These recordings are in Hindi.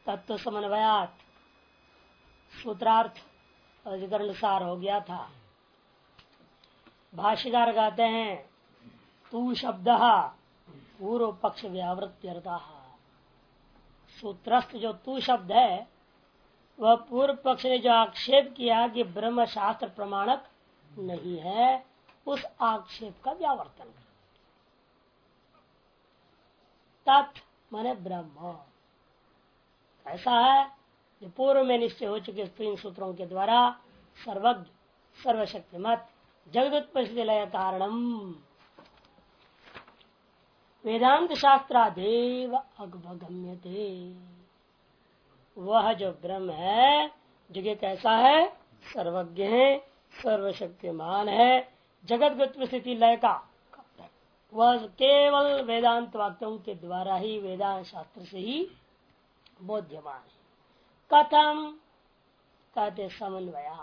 तत्व समन्वयात सूत्रार्थ अधिकरण सार हो गया था। भाष्यकार कहते हैं तू शब्द पूर्व पक्ष व्यावृत्त्यर्थ। सूत्रस्थ जो तू शब्द है वह पूर्व पक्ष ने जो आक्षेप किया कि ब्रह्म शास्त्र प्रमाणक नहीं है, उस आक्षेप का व्यावर्तन कर। तत् माने ब्रह्म ऐसा है जो पूर्व में निश्चय हो चुके तीन सूत्रों के द्वारा सर्वज्ञ सर्वशक्तिमत जगदुत्पत्ति लय कारणम वेदांत शास्त्रादेव अगम्यते। वह जो ब्रह्म है जो कैसा है, सर्वज्ञ है, सर्वशक्तिमान है, जगत स्थिति लय का वह केवल वेदांत वाक्यों के द्वारा ही वेदांत शास्त्र से ही बोध्यमान है। कथम कहते समन्वया,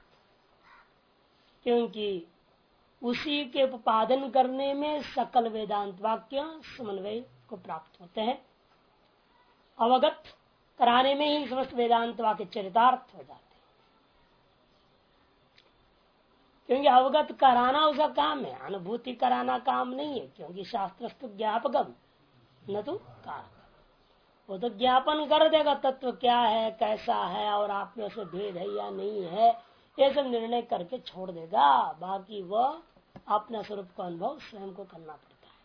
क्योंकि उसी के उपादन करने में सकल वेदांत वाक्य समन्वय को प्राप्त होते हैं। अवगत कराने में ही समस्त वेदांत वाक्य चरितार्थ हो जाते हैं। क्योंकि अवगत कराना उसका काम है, अनुभूति कराना काम नहीं है। क्योंकि शास्त्रस्तु ज्ञापकम न तो कारक, वो तो ज्ञापन कर देगा तत्व क्या है, कैसा है और आप में से भेद है या नहीं है, ये सब निर्णय करके छोड़ देगा। बाकी वह अपना स्वरूप का अनुभव स्वयं को करना पड़ता है।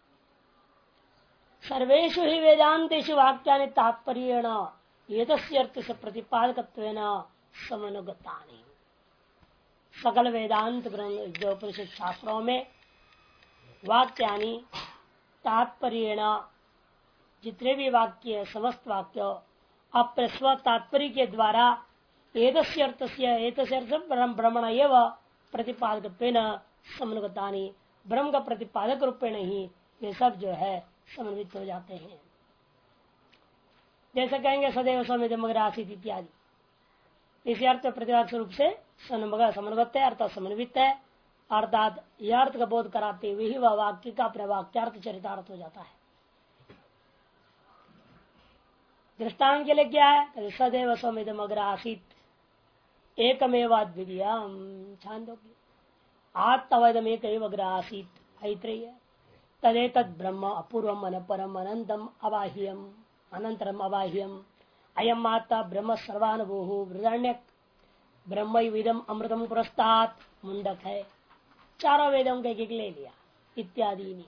सर्वेषु ही वेदांतेषु वाक्यानि तात्पर्येण एतस्य अर्थ से प्रतिपादकत्वेन समनुगतानि। सकल वेदांत ग्रंथ जो उपनिषद शास्त्रों में वाक्यानि तात्पर्येण, जितने भी वाक्य समस्त वाक्य अपने स्व तात्पर्य के द्वारा एतस्य अर्थ से ब्रह्मण एवं प्रतिपादकत्वेन समनुगतानि, ब्रह्म का प्रतिपादक रूपेण ही ये सब जो है समन्वित हो जाते हैं। जैसे कहेंगे सदैव सौम्यम अग्रे आसीत् इत्यादि, इसी अर्थ प्रतिपादक रूप से समनुगत है, अर्थात समन्वित है। अर्थात यह अर्थ का बोध कराते हुए ही वह वाक्य का अपने वाक्यार्थ चरितार्थ हो जाता है। दृष्टांत के लिए क्या है, सदैव सौम्यम अग्रे आसीत् एकमेव अद्वितीयम् छांदोग्य आत्मवेदम एक अग्र आसीत् ऐत्रेय तदेतद् ब्रह्म अपूर्वम अनपरम अनंतम अबाह्यम अनंतरम अबाह्यम अयम आत्मा ब्रह्म सर्वानुभूः वृदारण्यक ब्रह्म विदम अमृतम पुरस्तात् मुंडक है। चारों वेदों के एक ले लिया इत्यादि नहीं।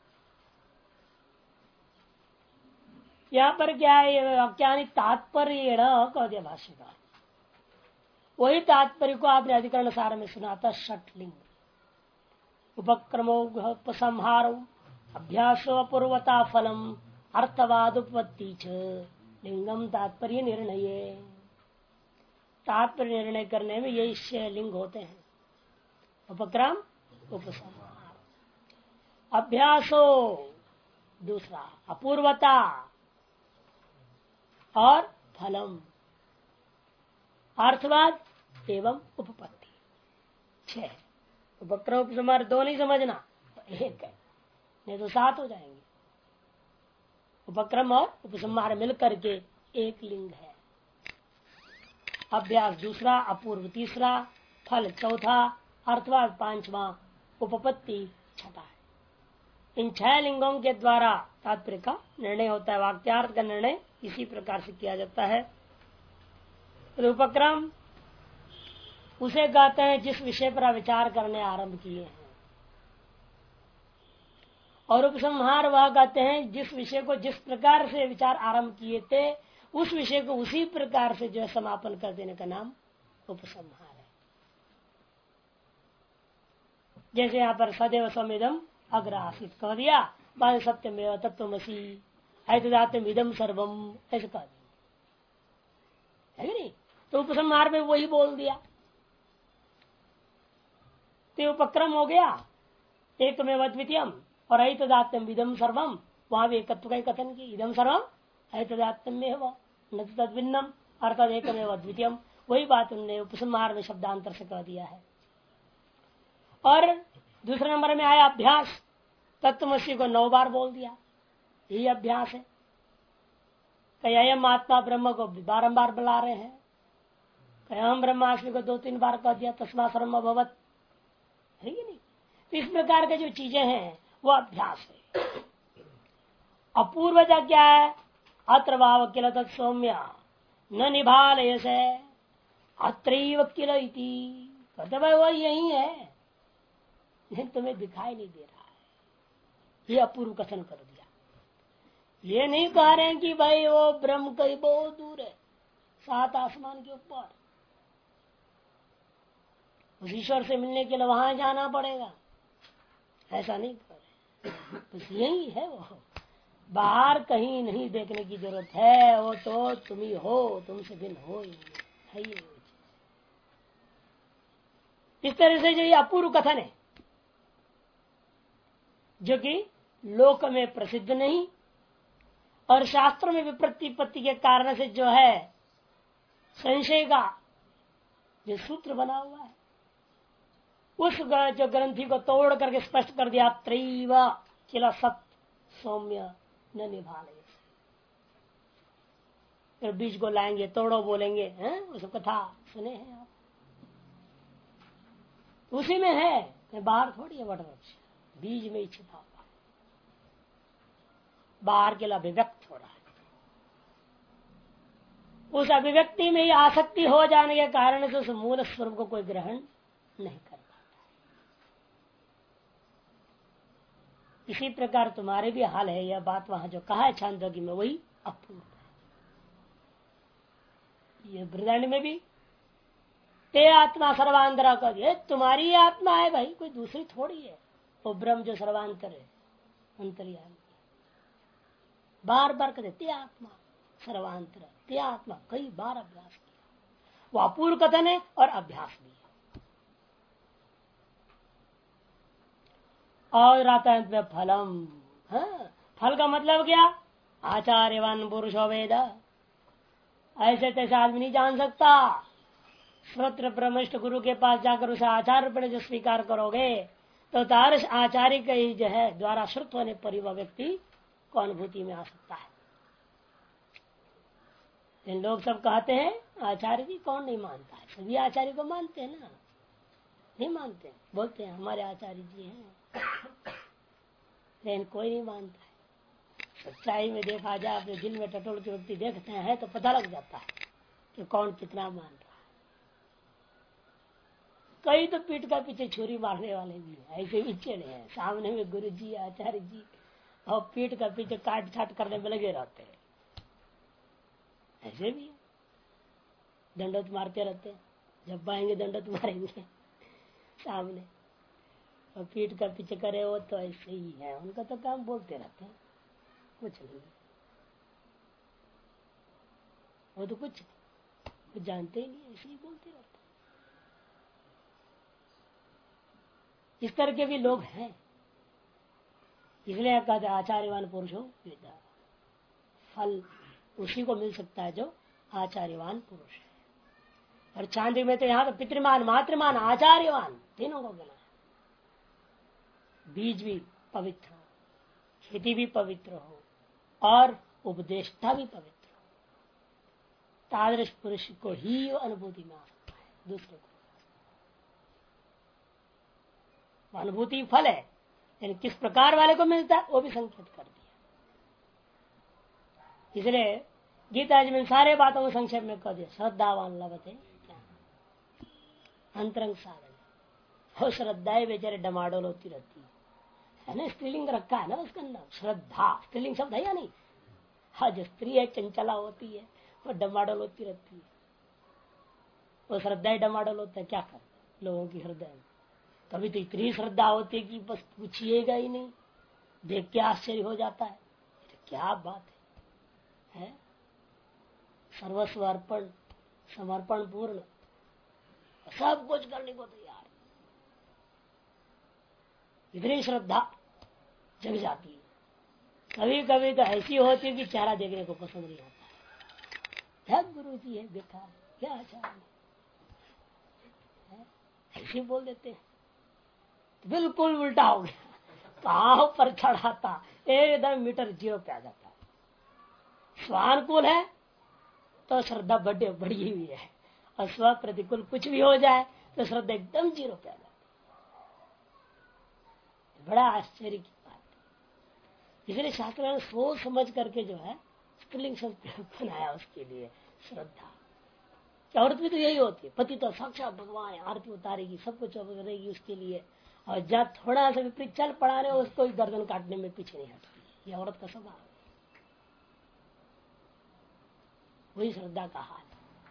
यहाँ पर क्या है, वाक्यानि तात्पर्य कह दिया भाष्यकार। वही तात्पर्य को आपने अधिकरण सार में सुना था। षटलिंग उपक्रमोपसंहारो अभ्यासो अपूर्वता फलम अर्थवाद उपपत्ति च लिंगम तात्पर्य निर्णय। तात्पर्य निर्णय करने में यही 6 लिंग होते हैं। उपक्रम उपसंहार, अभ्यासो दूसरा, अपूर्वता और फलम, अर्थवाद एवं उपपत्ति। 6 उपक्रम उपसंहार 2 नहीं समझना, 1 है, नहीं तो 7 हो जाएंगे। उपक्रम और उपसंहार मिलकर के एक लिंग है। अभ्यास दूसरा, अपूर्व तीसरा, फल चौथा, अर्थवाद 5वां, उपपत्ति 6वां है। इन 6 लिंगों के द्वारा तात्पर्य का निर्णय होता है। वाक्यार्थ का निर्णय इसी प्रकार से किया जाता है। तो उपक्रम उसे कहते हैं जिस विषय पर विचार करने आरंभ किए हैं, और उपसंहार वह कहते हैं जिस विषय को जिस प्रकार से विचार आरंभ किए थे उस विषय को उसी प्रकार से जो है समापन कर देने का नाम उपसंहार है। जैसे यहाँ पर सदैव सौम्यदम अग्र आसीत् कह दिया, बाद सत्यमेव तत्त्वमसि ऐतदात्म्यम् इदं सर्वम ऐसे कह दिया है नहीं। तो उपसंहार में वही बोल दिया, तो उपक्रम हो गया एकमेव अद्वितीयम, और ऐतदात्म्यम् इदं सर्वम वहां भी एकत्व का कथन की, इदं सर्वम ऐतदात्म्यमेव न तद्भिन्नम अर्थात एकमेव अद्वितीयम। वही बात उन्होंने उपसंहार में शब्दांतर से कह दिया है। और दूसरे नंबर में आया अभ्यास, तत्वमसि को 9 बार बोल दिया, यही अभ्यास है। कयम आत्मा ब्रह्म को बारंबार बुला रहे हैं, कयम ब्रह्मास्मि को 2-3 बार कह दिया, तस्मा सर्वम अभवत है कि नहीं। तो इस प्रकार के जो चीजें हैं वो अभ्यास है। अपूर्वता क्या है, अत्र भाव किल तत्सौम्य न निभालय से अत्रैव किल इति, कहते भाई वो यही है, लेकिन तुम्हें दिखाई नहीं दे रहा है। ये अपूर्व कथन कर दिया। ये नहीं कह रहे हैं कि भाई वो ब्रह्म कहीं बहुत दूर है, 7 आसमान के ऊपर, उस ईश्वर से मिलने के लिए वहां जाना पड़ेगा, ऐसा नहीं कर रहे। बस यही है, वो बाहर कहीं नहीं देखने की जरूरत है, वो तो तुम ही हो, तुमसे भिन्न हो ही है ही। इस तरह से जो ये अपूर्व कथन है, जो कि लोक में प्रसिद्ध नहीं और शास्त्रों में विप्रतिपत्ति के कारण से जो है संशय का जो सूत्र बना हुआ है, उस जो ग्रंथि को तोड़ करके स्पष्ट कर दिया, त्रैव किल सत सौम्य न निभाले। फिर बीज को लाएंगे, तोड़ो बोलेंगे, हैं उस कथा सुने हैं आप, उसी में है, बाहर थोड़ी है वटवृक्ष, बीज में ही छिपा हुआ, बाहर के लिए अभिव्यक्त हो रहा है। उस अभिव्यक्ति में ही आसक्ति हो जाने के कारण से उस मूल स्वरूप को कोई ग्रहण नहीं कर पाता। इसी प्रकार तुम्हारे भी हाल है, यह बात वहां जो कहा है छांदोग्य में वही अपूर्व है। ये बृहदारण्य में भी ते आत्मा सर्वांतरा कर दिया, तुम्हारी आत्मा है भाई, कोई दूसरी थोड़ी है। वो ब्रह्म जो सर्वांतर है, अंतर्यामी, बार बार कहते ते आत्मा सर्वांतर, ते आत्मा, कई बार अभ्यास किया। वो अपूर्व कथन है और अभ्यास भी है। और आता है फलम, हाँ? फल का मतलब क्या, आचार्यवान पुरुषो वेद, ऐसे तैसे आदमी नहीं जान सकता। श्रोत्र ब्रह्मनिष्ठ गुरु के पास जाकर उसे आचार्य पर जो स्वीकार करोगे तो तारस आचार्य का ही जो है द्वारा श्रुत होने पर वह व्यक्ति को अनुभूति में आ सकता है। इन लोग सब कहते हैं आचार्य जी, कौन नहीं मानता है, सभी आचार्य को मानते हैं ना, नहीं मानते, बोलते हैं हमारे आचार्य जी हैं, लेकिन कोई नहीं मानता है। सच्चाई में देखा जाए, अपने दिल में टटोल के व्यक्ति देखते हैं तो पता लग जाता है कि कौन कितना मान रहा है। कई तो पीठ का पीछे छुरी मारने वाले भी हैं, ऐसे भी चढ़े हैं, सामने में गुरु जी आचार्य जी, और पीठ का पीछे काट छाट करने में लगे रहते हैं, ऐसे भी है। दंडोत मारते रहते हैं, जब पाएंगे दंडोत मारेंगे सामने, और पीठ का पीछे करे वो तो ऐसे ही है, उनका तो काम बोलते रहते हैं, कुछ नहीं, वो तो कुछ जानते ही नहीं, ऐसे ही बोलते रहते। इस तरह के भी लोग हैं, इसलिए कहते आचार्यवान पुरुषों वेद, फल उसी को मिल सकता है जो आचार्यवान पुरुष है। और चांदी में तो यहाँ तो पितृमान मातृमान आचार्यवान तीनों को गिना है। बीज भी पवित्र हो, खेती भी पवित्र हो, और उपदेष्टा भी पवित्र हो, तादृश पुरुष को ही अनुभूति में आ सकता है, दूसरे को अनुभूति फल है, लेकिन किस प्रकार वाले को मिलता है वो भी संकेत कर दिया। इसलिए गीता जी में सारे बातों को संक्षेप में कह दिया, श्रद्धावान लभते क्या अंतरंग साधन, वो श्रद्धाएं बेचारे डमाडोल होती रहती है ना, स्त्रीलिंग रखा है ना उसका नाम श्रद्धा, स्त्रीलिंग शब्द है या नहीं। हाँ, जो स्त्री है चंचला होती है, वो डमाडोल होती रहती है, वो श्रद्धाएं डमाडोल होता है, क्या कर लोगों की हृदय में। कभी तो इतनी श्रद्धा होती है कि बस पूछिएगा ही नहीं, देख के आश्चर्य हो जाता है, तो क्या बात है? सर्वस्व अर्पण, समर्पण पूर्ण, सब कुछ करने को तैयार, इतनी श्रद्धा जग जाती है। कभी कभी तो ऐसी होती है कि चेहरा देखने को पसंद नहीं आता है, क्या गुरु जी है, देखा क्या आचार्य है, ऐसे बोल देते हैं। बिल्कुल उल्टा हो गया, पांव पर चढ़ाता एकदम मीटर जीरो पे आ जाता है। स्वानुकूल है तो श्रद्धा बढ़ी हुई है, और स्व प्रतिकूल कुछ भी हो जाए तो श्रद्धा एकदम जीरो पे आ जाती। बड़ा आश्चर्य की बात है। इसलिए शास्त्र ने सोच समझ करके जो है स्त्रीलिंग शब्द बनाया उसके लिए, श्रद्धा। औरत भी तो यही होती है, पति तो साक्षात भगवान है, आरती उतारेगी, सब कुछ करेगी उसके लिए, और जब थोड़ा सा विपरीत चल पड़ा रहे उसको गर्दन काटने में पीछे नहीं हटती। ये औरत का स्वभाव है। वही श्रद्धा का हाल है।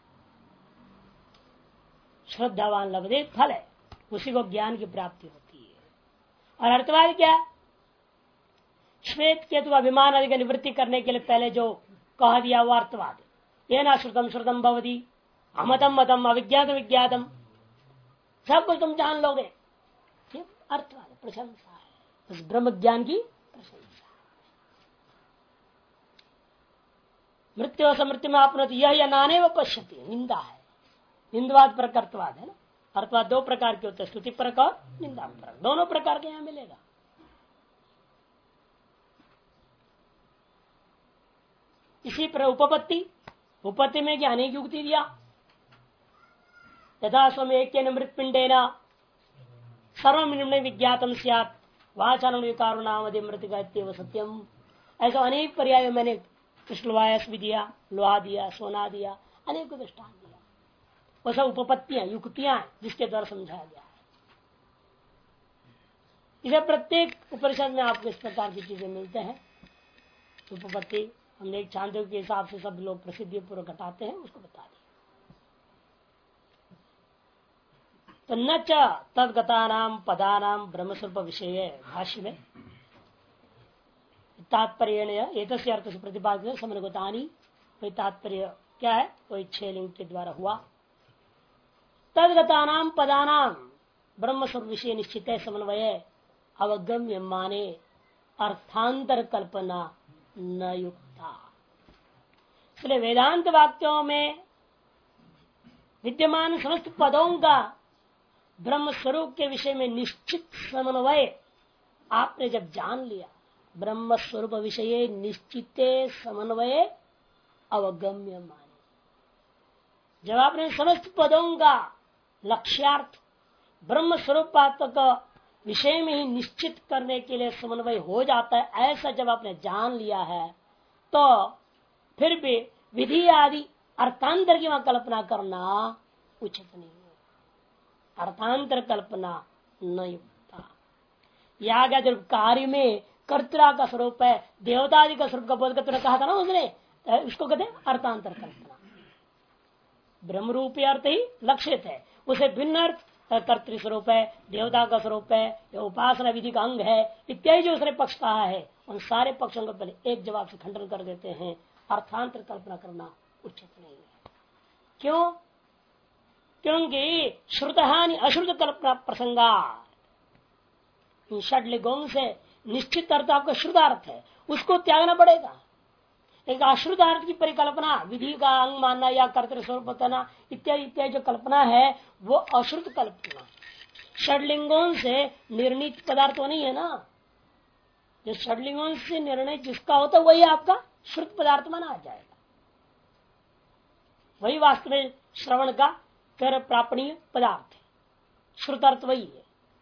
श्रद्धावान लभते फल है, उसी को ज्ञान की प्राप्ति होती है। और अर्थवाद क्या? श्वेत केतु अभिमान आदि की निवृत्ति करने के लिए पहले जो कह दिया वो अर्थवाद। ये ना श्रुतम श्रुतम भवती, अमतम मतम, अविज्ञात विज्ञातम, सब कुछ तुम जान लोगे। ये अर्थवाद है, प्रशंसा है, उस ब्रह्म ज्ञान की प्रशंसा। मृत्यु समृत्यु में आपने यह या नाने व पश्यति, निंदा है। निंदवाद परक अर्थवाद है ना। अर्थवाद दो प्रकार के होते हैं, स्तुति परक और निंदा परक, दोनों प्रकार के यहाँ मिलेगा। इसी पर उपपत्ति, उपपत्ति में क्या अनेक युक्ति दिया। यथा स्वम एक मृत पिंडे न सर्वनिम्न विज्ञातम स्यात् वाचारण विकारो नाम मृतिका सत्यम। ऐसा अनेक पर्याय मैंने कृष्णवायस भी दिया, लोहा दिया, सोना दिया, अनेक दृष्टान दिया। वो सब उपपत्तियां, युक्तियां जिसके द्वारा समझाया गया है। इसे प्रत्येक उपनिषद में आपको इस प्रकार की चीजें मिलते हैं। उपपत्ति हमने एक छांदोग्य के हिसाब से सब लोग प्रसिद्धि पूर्वक घटाते हैं, उसको बता दिया। तो न च तदगतानाम पदानाम ब्रह्मस्वरूप विषय भाष्य में तात्पर्य एतस्य अर्थ से प्रतिपादित समनुगतानी, वही तात्पर्य क्या है, वही 6 लिंग के द्वारा हुआ। तदगतानाम पदानाम ब्रह्मस्वरूप विषय निश्चित है समन्वय अवगम्य माने अर्थांतर कल्पना न युक्ता। इसलिए वेदांत वाक्यों में विद्यमान समस्त पदों का ब्रह्म स्वरूप के विषय में निश्चित समन्वय आपने जब जान लिया, ब्रह्म स्वरूप विषय निश्चित समन्वय अवगम्य माने, जब आपने समस्त पदों का लक्ष्यार्थ ब्रह्म स्वरूपात्मक विषय में ही निश्चित करने के लिए समन्वय हो जाता है, ऐसा जब आपने जान लिया है तो फिर भी विधि आदि अर्थांतर की वहां कल्पना करना उचित नहीं है। अर्थांतर कल्पना न युक्ता। या क्या जब कार्य में कर्ता का स्वरूप है, देवतादि का स्वरूप का बोध करते कहा था ना उसने, इसको कहते हैं अर्थांतर कल्पना। ब्रह्म रूपी अर्थ ही लक्षित है, उसे भिन्न अर्थ कर्तृ स्वरूप है, देवता का स्वरूप है, या उपासना विधि का अंग है, इत्यादि जो उसने पक्ष कहा है, उन सारे पक्षों को पहले एक जवाब से खंडन कर देते हैं। अर्थांतर कल्पना करना उचित नहीं है। क्यों? क्योंकि श्रुत हानि अश्रुत कल्पना प्रसंगा, इन षड्लिंगों से निश्चित अर्थ आपका श्रुत अर्थ है, उसको त्यागना पड़ेगा। एक अश्रुत अर्थ की परिकल्पना, विधि का अंग मानना या कर्तृ स्वरूप बताना इत्यादि इत्यादि जो कल्पना है वो अश्रुत कल्पना। षड्लिंगों से निर्णित पदार्थ नहीं है ना, जो षड्लिंगों से निर्णय जिसका होता वही आपका श्रुत पदार्थ माना जाएगा, वही वास्तव में श्रवण का कर प्रापणीय पदार्थ है, श्रुतार्थ वही है।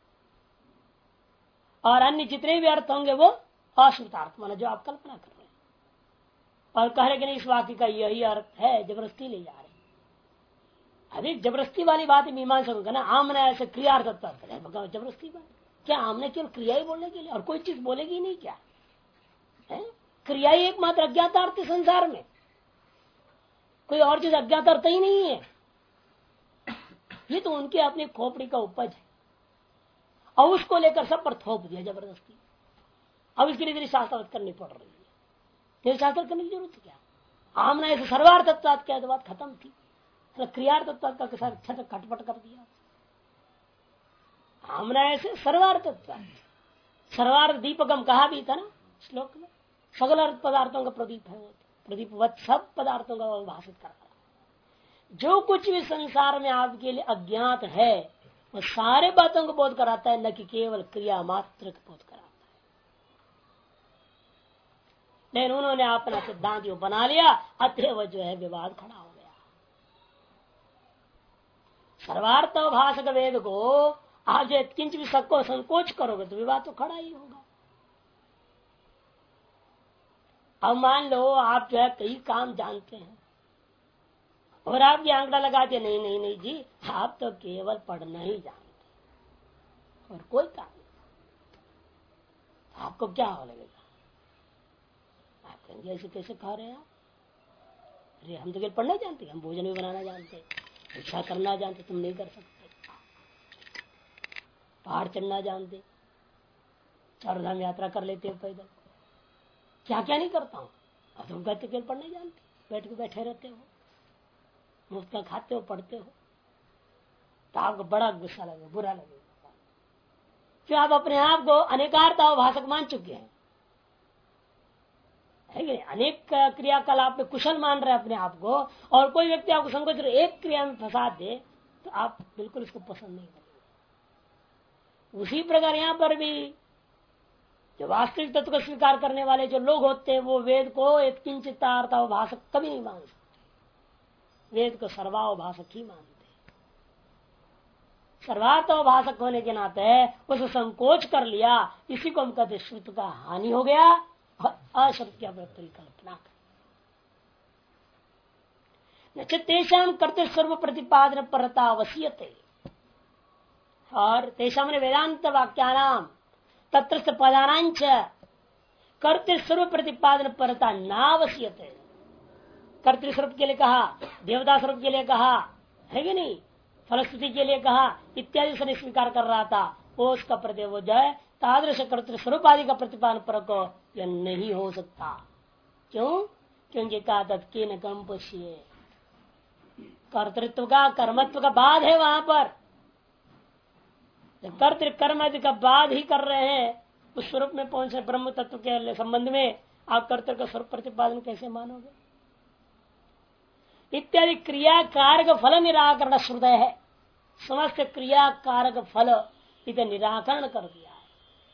और अन्य जितने भी अर्थ होंगे वो अश्रुतार्थ माना, जो आप कल्पना कर रहे हैं और कह रहे कि नहीं इस वाक्य का यही अर्थ है, जबरदस्ती ले जा रहे। अरे जबरदस्ती वाली बात है मीमांसा का ना, आमने ऐसे क्रियार्थ है, जबरदस्ती बात क्या? आमने केवल क्रिया ही बोलने के लिए और कोई चीज बोलेगी नहीं क्या है? क्रिया ही एकमात्र अज्ञात अर्थ है संसार में, कोई और चीज अज्ञात अर्थ ही नहीं है। ये तो उनकी अपनी खोपड़ी का उपज है और उसको लेकर सब पर थोप दिया जबरदस्ती। अब इसके लिए शास्त्रार्थ करनी पड़ रही है। ये शास्त्र करने की जरूरत क्या? आमना ऐसे सर्वार्थत्व क्या तो बात खत्म थी, क्रियार्थत्व का खटपट कर दिया। आमना ऐसे सर्वार्थत्व, सर्वार्थ दीपकम कहा भी था ना श्लोक में, सकल अर्थ पदार्थों का प्रदीप है, प्रदीपवत सब पदार्थों का भाषित कर रहा। जो कुछ भी संसार में आपके लिए अज्ञात है वो सारे बातों को बोध कराता है, न कि केवल क्रिया मात्र को बोध कराता लेकिन उन्होंने अपना सिद्धांत जो बना लिया, अतएव जो है विवाद खड़ा हो गया। सर्वार्थ भाषक वेद को आप जो किंच भी सबको संकोच करोगे तो विवाद तो खड़ा ही होगा। अब मान लो आप जो है कई काम जानते हैं और आप ये आंकड़ा लगाते नहीं नहीं नहीं जी, आप तो केवल पढ़ना ही जानते और कोई काम नहीं, आपको क्या हो लगेगा? आप कहेंगे ऐसे कैसे खा रहे हैं आप? अरे हम तो केवल पढ़ना जानते, हम भोजन भी बनाना जानते, भिक्षा करना जानते, तुम नहीं कर सकते। पहाड़ चढ़ना जानते, चारधाम यात्रा कर लेते हो पैदल, क्या क्या नहीं करता हूँ। अब तुम कहते केवल पढ़ने जानते, बैठ के बैठे रहते हो, मुफ्त का खाते हो, पढ़ते हो, तो आपको बड़ा गुस्सा लगेगा, बुरा लगेगा। फिर आप अपने आप को अनेकार्थ भाषक मान चुके हैं, है कि अनेक क्रियाकलाप में कुशल मान रहे हैं अपने आप को, और कोई व्यक्ति आपको संकोच एक क्रिया में फंसा दे तो आप बिल्कुल इसको पसंद नहीं करेंगे। उसी प्रकार यहाँ पर भी जो वास्तविक तत्व को स्वीकार करने वाले जो लोग होते हैं वो वेद को एक किंचित भाषक कभी नहीं मान सकते, वेद को सर्वावभाषक ही मानते। सर्वार्थभाषक होने के नाते उसे संकोच कर लिया, इसी को हम कहते श्रुत का हानि हो गया और अशक्य परिकल्पना कर तेषाम कर्तृ सर्व प्रतिपादन परता वसीयते। और तेषाम ने वेदांत वाक्यानाम तत्रस्थ पदानांच कर्तृस्वरूप प्रतिपादन परता नावश्यते। कर्तृस्वरूप के लिए कहा, देवता स्वरूप के लिए कहा, है कि नहीं, फलश्रुति के लिए कहा इत्यादि से स्वीकार कर रहा था, वो उसका प्रति वो जो है तादृश कर्तृस्वरूप आदि का प्रतिपादन पर को यह नहीं हो सकता। क्यों? क्योंकि कहा तत्के न कम पश्ये, कर्तृत्व का कर्मत्व का बाद है। वहां पर कर्तृ कर्म आदि का बाद ही कर रहे हैं, उस स्वरूप में पहुंचे ब्रह्म तत्व के संबंध में आप कर्तृ का स्वरूप प्रतिपादन कैसे मानोगे? इत्यादि क्रिया कारक फल निराकरण श्रुदय है। समस्त क्रिया कारक फल इसे निराकरण कर दिया है।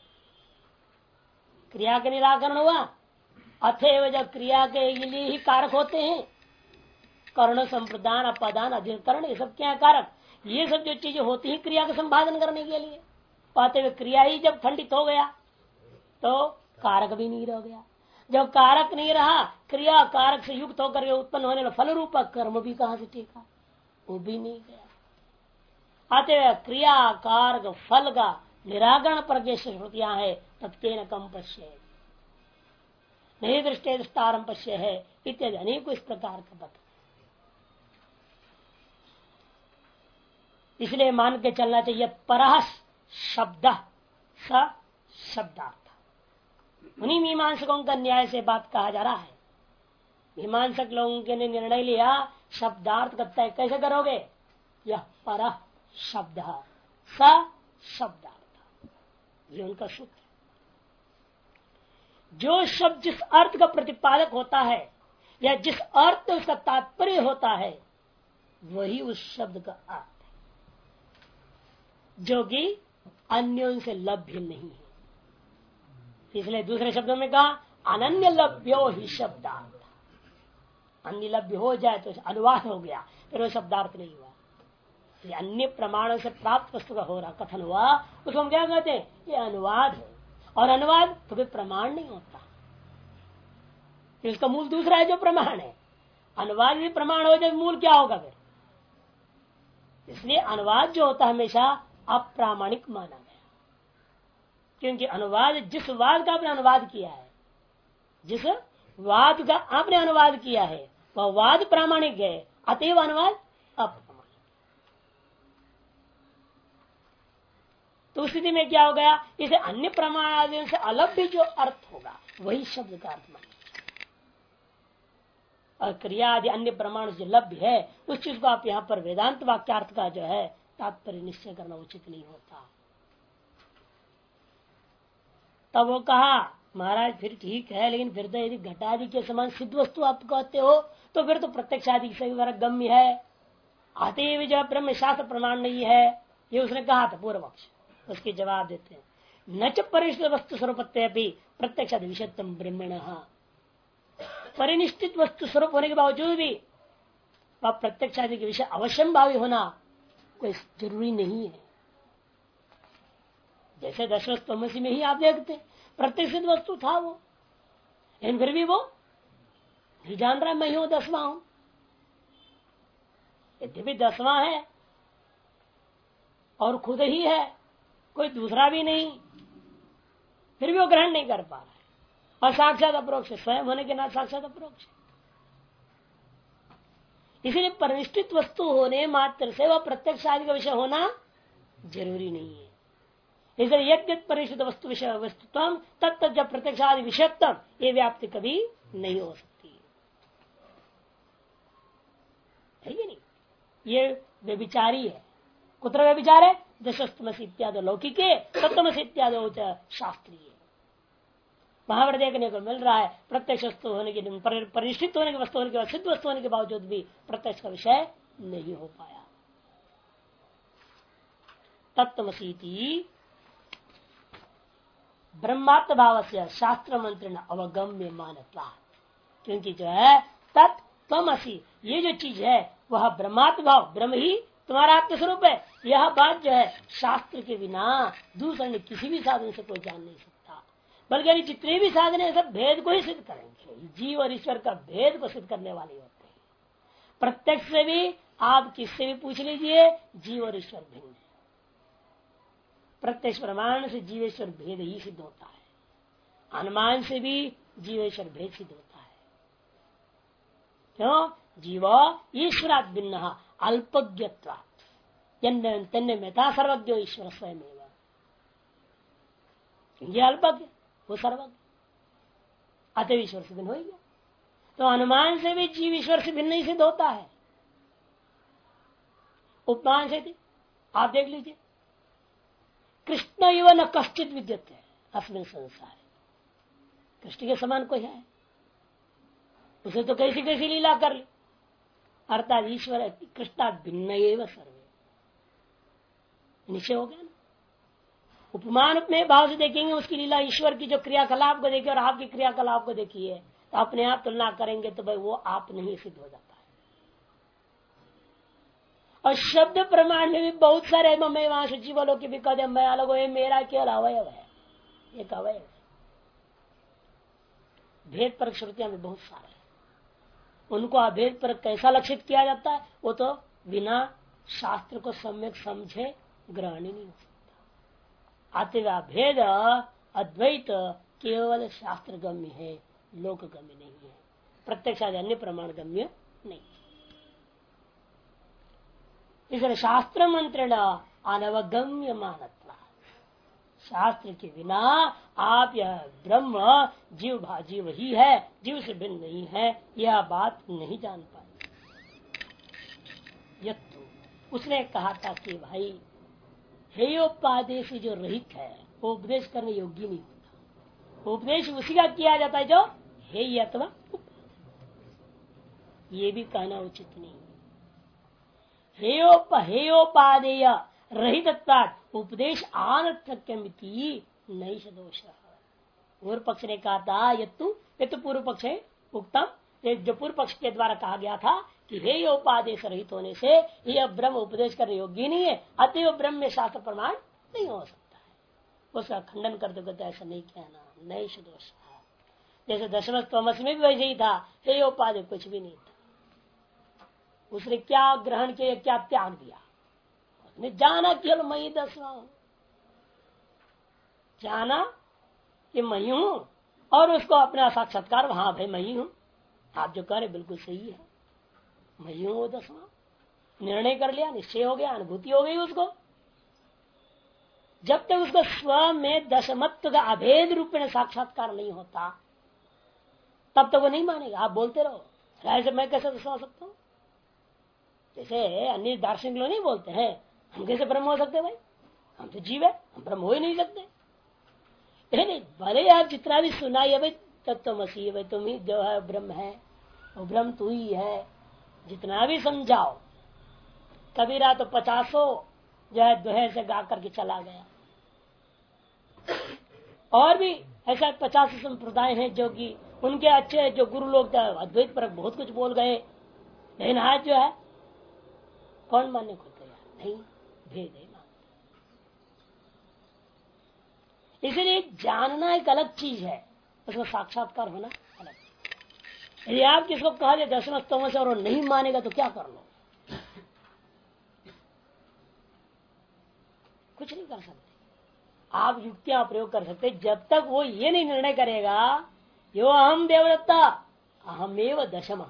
क्रिया का निराकरण हुआ, अथेव जब क्रिया के लिए ही कारक होते हैं, कर्ण संप्रदान अपादान अधिकरण ये सब क्या कारक, ये सब जो चीजें होती है क्रिया का संपादन करने के लिए, पाते हुए क्रिया ही जब खंडित हो गया तो कारक भी नहीं रह गया। जब कारक नहीं रहा, क्रिया कारक से युक्त होकर के उत्पन्न होने वाला फल रूपा कर्म भी कहां से टेका, वो भी नहीं गया। आते हुए क्रिया कारक फल का निराकरण पर जो श्रुतियां है तत्के न कम पश्य नहीं दृष्टि दृष्टारम पश्य है इत्यादि अनेक इस प्रकार का बता। इसलिए मान के चलना चाहिए परः शब्द स शब्दार्थ। उन्हीं मीमांसकों का न्याय से बात कहा जा रहा है। मीमांसक लोगों के ने निर्णय लिया शब्दार्थ का तय कैसे करोगे, यह परः शब्द स शब्दार्थ, ये उनका सूत्र। जो शब्द जिस अर्थ का प्रतिपादक होता है या जिस अर्थ उसका तात्पर्य होता है वही उस शब्द का अर्थ है, जो कि अन्यों से लभ्य नहीं है। इसलिए दूसरे शब्दों में कहा अनन्य लभ्यो ही शब्दार्थ। अन्य लभ्य हो जाए तो अनुवाद हो गया, फिर वो शब्दार्थ नहीं हुआ। ये अन्य प्रमाणों से प्राप्त वस्तु का हो रहा कथन हुआ, उसको हम क्या कहते हैं, ये अनुवाद है। और अनुवाद तो कोई प्रमाण नहीं होता, इसका मूल दूसरा है जो प्रमाण है। अनुवाद भी प्रमाण हो जाए मूल क्या होगा फिर? इसलिए अनुवाद जो होता है हमेशा अप्रामाणिक माना गया, क्योंकि अनुवाद जिस वाद का आपने अनुवाद किया है, जिस वाद का आपने अनुवाद किया है वह वाद प्रामाणिक है, अतएव अनुवाद अप्रामाणिक। तो स्थिति में क्या हो गया, इसे अन्य प्रमाण आदि से अलग भी जो अर्थ होगा वही शब्द का अर्थ माना। और क्रिया आदि अन्य प्रमाण जो लभ्य है उस चीज को आप यहाँ पर वेदांत वाक्यार्थ का जो है तात्पर्य निश्चय करना उचित नहीं होता। तब वो कहा महाराज फिर ठीक है, लेकिन फिर तो यदि घटादि के समान सिद्ध वस्तु आप कहते हो तो फिर तो प्रत्यक्ष आदि से गम्य है, अतएव जो ब्रह्म शास्त्र प्रमाण नहीं है, ये उसने कहा था पूर्व पक्ष। उसके जवाब देते हैं न च परिष्कृत वस्तु स्वरूपत्वे भी प्रत्यक्ष विषयत्वम ब्रह्मण। परिनिष्ठित वस्तु स्वरूप होने के बावजूद भी वह प्रत्यक्ष आदि के विषय अवश्यम भावी होना कोई जरूरी नहीं है। जैसे दशमसी में ही आप देखते प्रत्यक्ष वस्तु था वो, लेकिन फिर भी वो नहीं जान रहा मैं हूं 10वां हूं। यद्यपि 10वां है और खुद ही है, कोई दूसरा भी नहीं, फिर भी वो ग्रहण नहीं कर पा रहा है। और साक्षात अपरोक्ष स्वयं होने के नाथ साक्षात अपरोक्ष। इसीलिए परिनिष्ठित वस्तु होने मात्र से वह प्रत्यक्ष आदि का विषय होना जरूरी नहीं है। इसलिए यज्ञ परिनिष्ठित वस्तु विषय वस्तुत्व तत्त जब प्रत्यक्ष आदि विषयत्व ये व्याप्ति कभी नहीं हो सकती है कि नहीं। ये व्यभिचारी है। कुत्र व्यभिचार है? दशस्तमसी इत्यादि लौकिके सप्तमसी इत्यादि शास्त्रीय। वहां पर देखने को मिल रहा है प्रत्यक्ष वस्तु होने के परिनिष्ठित होने के वस्तु होने के बाद सिद्ध वस्तु होने के बावजूद भी प्रत्यक्ष का विषय नहीं हो पाया। तत्वमसीति ब्रह्मात्म भाव से शास्त्र मंत्र न अवगम्य मानता। क्योंकि जो है तत्वमसी ये जो चीज है वह ब्रह्मात्म भाव, ब्रह्म ही तुम्हारा आत्म स्वरूप है। यह बात जो है शास्त्र के बिना दूसरे किसी भी साधन से कोई जान नहीं सकता। बल्कि जितने भी साधन है सब भेद को ही सिद्ध करेंगे। जीव और ईश्वर का भेद को सिद्ध करने वाले होते हैं। प्रत्यक्ष से भी आप किससे भी पूछ लीजिए, जीव और ईश्वर भिन्न है। प्रत्यक्ष प्रमाण से जीवेश्वर भेद ही सिद्ध होता है। अनुमान से भी जीवेश्वर भेद सिद्ध होता है। क्यों? जीव ईश्वरात् भिन्न अल्पज्ञत्वात् तन्ने में था सर्वज्ञ ईश्वर स्वयं। ये अल्पज्ञ वो सर्वज्ञ, अतः ईश्वर से भिन्न हो गया। तो अनुमान से भी जीव ईश्वर से भिन्न ही सिद्ध होता है। उपमान से थी आप देख लीजिए, कृष्ण इव न कश्चित विद्यते अस्मिन् संसार। कृष्ण के समान कोई है? उसे तो कैसी कैसी लीला कर ली। अर्थात ईश्वर कृष्णा भिन्न एवं सर्वे निश्चय हो गया ना। उपमान में भाव से देखेंगे उसकी लीला, ईश्वर की जो क्रियाकलाप को देखिए और आपकी क्रियाकलाप को देखिए तो अपने आप तुलना करेंगे तो भाई वो आप नहीं सिद्ध हो जाता है। और शब्द प्रमाण में भी बहुत सारे मैं वहां शुचि वालों की भी कहते मैं अलग हो, मेरा केवल अवयव है, एक अवयव है। भेद पर श्रुतियां भी बहुत सारे हैं। उनको अभेद पर कैसा लक्षित किया जाता है वो तो बिना शास्त्र को सम्यक समझे ग्रहण ही नहीं हो सकता। अतः भेद अद्वैत केवल शास्त्र गम्य है, लोक गम्य नहीं है। प्रत्यक्ष अन्य प्रमाण गम्य नहीं। इसलिए शास्त्र मंत्रण अनवगम्य मानत्वा, शास्त्र के बिना आप यह ब्रह्म जीव ही है, जीव से भिन्न नहीं है, यह बात नहीं जान पाए। यत्तु उसने कहा था कि भाई हेयोपादेश से जो रहित है वो उपदेश करने योग्य नहीं होता। उपदेश उसी का किया जाता है जो हेय अथवा ये भी कहना उचित नहीं। हेयोपादेय रहित उपदेश आनर्थक्यमिति नैष दोष। पूर्व पक्ष ने कहा था यत्तु पूर्व पक्ष है उत्तम, जो पूर्व पक्ष के द्वारा कहा गया था कि हेय उपादेश रहित होने से यह ब्रह्म उपदेश करने योग्य नहीं है, अतएव ब्रह्म में शास्त्र प्रमाण नहीं हो सकता है। उसका खंडन करते करते ऐसा नहीं कहना, नैष दोष। जैसे दशम तमस में भी वैसे ही था, हेय उपादेय कुछ भी नहीं था। उसने क्या ग्रहण किया, क्या त्याग दिया? उसने जाना केवल मैं ही 10वां हूं, जाना कि मैं हूं और उसको अपना साक्षात्कार वहां भाई मैं ही हूं। आप जो कह रहे बिल्कुल सही है, मैं ही हूं वो 10वां। निर्णय कर लिया, निश्चय हो गया, अनुभूति हो गई उसको। जब तक उसको स्व में दशमत्व का अभेद रूप में साक्षात्कार नहीं होता तब तक वो नहीं मानेगा। आप बोलते रहो ऐसे मैं कैसे समझ सकता हूं? जैसे अन्य दार्शनिक लोग नहीं बोलते हैं हम कैसे ब्रह्म हो सकते? भाई हम तो जीव है, हम ब्रह्म हो ही नहीं सकते। नहीं, भले आप जितना भी सुनाइए भाई तत्वमसी है, भाई तुम ही जो है ब्रह्म है, वो ब्रह्म तू ही है, जितना भी समझाओ। कबीरा तो 50 जो है दोहे से गा करके चला गया। और भी ऐसा 50 संप्रदाय हैं जो कि उनके अच्छे जो गुरु लोग थे अद्वैत पर बहुत कुछ बोल गए, लेकिन आज जो है कौन मानने को तैयार नहीं, भेद है। इसलिए जानना एक अलग चीज है, उसका साक्षात्कार होना अलग। यदि आप किसको कहा जाए दशम स्तोम से और वो नहीं मानेगा तो क्या कर लो, कुछ नहीं कर सकते। आप युक्तियां प्रयोग कर सकते जब तक वो ये नहीं निर्णय करेगा यो अहम देवदत्ता अहमेव दशम।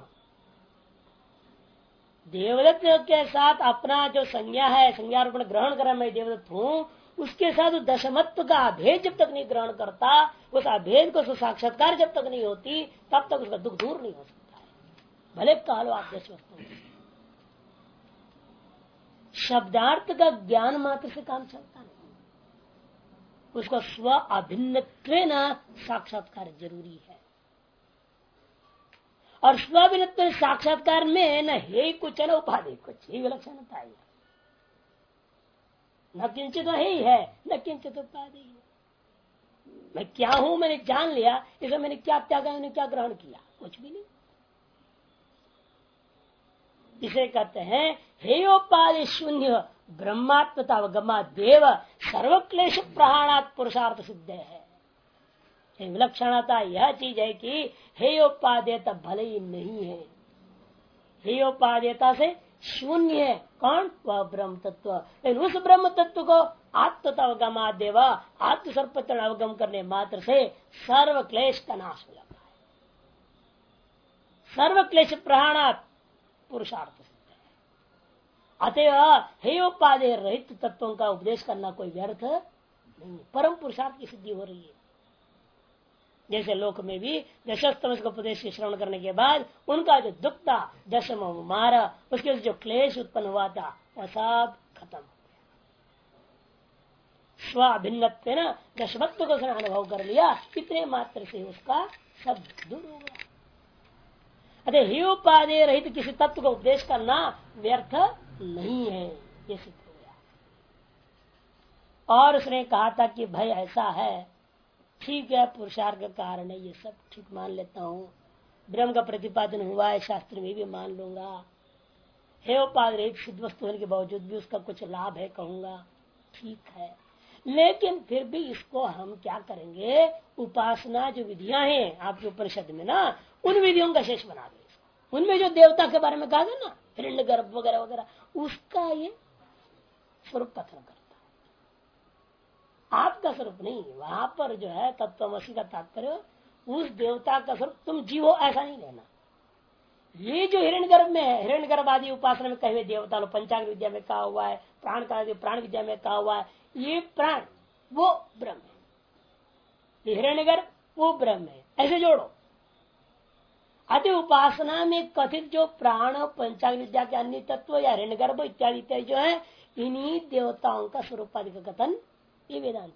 देवदत्त के साथ अपना जो संज्ञा है, संज्ञारोपण ग्रहण कर मैं देवदत्त हूं, उसके साथ दशमत्व का अभेद जब तक नहीं ग्रहण करता, उस अभेद को साक्षात्कार जब तक नहीं होती, तब तक उसका दुख दूर नहीं हो सकता है, भले कह लो आप दशमत्व। शब्दार्थ का ज्ञान मात्र से काम चलता नहीं, उसको स्व अभिन्न साक्षात्कार जरूरी है। और स्वाभिन्न साक्षात्कार में न हे कुछ न उपाधि कुछ, ही विलक्षणता है। न किंचित तो ही है, न किंचित उपाधि है। मैं क्या हूं मैंने जान लिया, इसे मैंने क्या त्यागा, मैंने क्या ग्रहण किया, कुछ भी नहीं। इसे कहते हैं हेयोपाधि शून्य ब्रह्मात्मतावगमा देव सर्वक्लेश प्रहाणात् पुरुषार्थ सिद्ध है। विलक्षणता यह चीज है कि हेयोपादेयता भले ही नहीं है, हेयोपादेयता से शून्य है। कौन? वह ब्रह्म तत्व। लेकिन उस ब्रह्म तत्व को आत्मता अवगमा देवा आत्म सर्वत्र अवगम करने मात्र से सर्व क्लेश का नाश हो जाता है। सर्व क्लेश प्रहाणात् पुरुषार्थ सिद्ध है। अतएव हेयोपादेय रहित तत्वों का उपदेश करना कोई व्यर्थ नहीं, परम पुरुषार्थ की सिद्धि हो रही है। जैसे लोक में भी दशस्तम को उपदेश श्रवण करने के बाद उनका जो दुख था, दशम मारा, उसके जो क्लेश उत्पन्न हुआ था वह सब खत्म हो गया। स्वाभिन्नत्व न दशमत्व को अनुभव कर लिया, इतने मात्र से उसका सब दूर हो गया। अतः ही उपादेय रहित किसी तत्व को उपदेश करना व्यर्थ नहीं है, ये सिद्ध हो गया। और उसने कहा था कि भाई ऐसा है, ठीक है, पुरुषार्थ का कारण है, ये सब ठीक मान लेता हूँ, ब्रह्म का प्रतिपादन हुआ है शास्त्र में भी मान लूंगा, हे उपादेय एक सिद्ध वस्तु होने के बावजूद भी उसका कुछ लाभ है कहूंगा, ठीक है। लेकिन फिर भी इसको हम क्या करेंगे, उपासना जो विधियां हैं आपके उपनिषद में ना, उन विधियों का शेष बना दें। उनमें जो देवता के बारे में कहा गया ना, हिरण्य गर्भ वगैरह वगैरह, उसका ये स्वरूप कथन करता है, आपका स्वरूप नहीं। वहां पर जो है तत्वमसी का तात्पर्य उस देवता का स्वरूप तुम जीवो ऐसा नहीं लेना। ये जो हिरण्यगर्भ में है, हिरण्यगर्भ आदि उपासना में कहे हुए देवता लोग पंचांग विद्या में कहा हुआ है, प्राण का प्राण विद्या में कहा हुआ है, ये प्राण वो ब्रह्म है, हिरण्यगर्भ वो ब्रह्म है, ऐसे जोड़ो। अति उपासना में कथित जो प्राण पंचांग विद्या के अन्य तत्व या हिरण्यगर्भ इत्यादि इत्यादि जो है, इन्हीं देवताओं का स्वरूप आदि का कथन ये वेदांत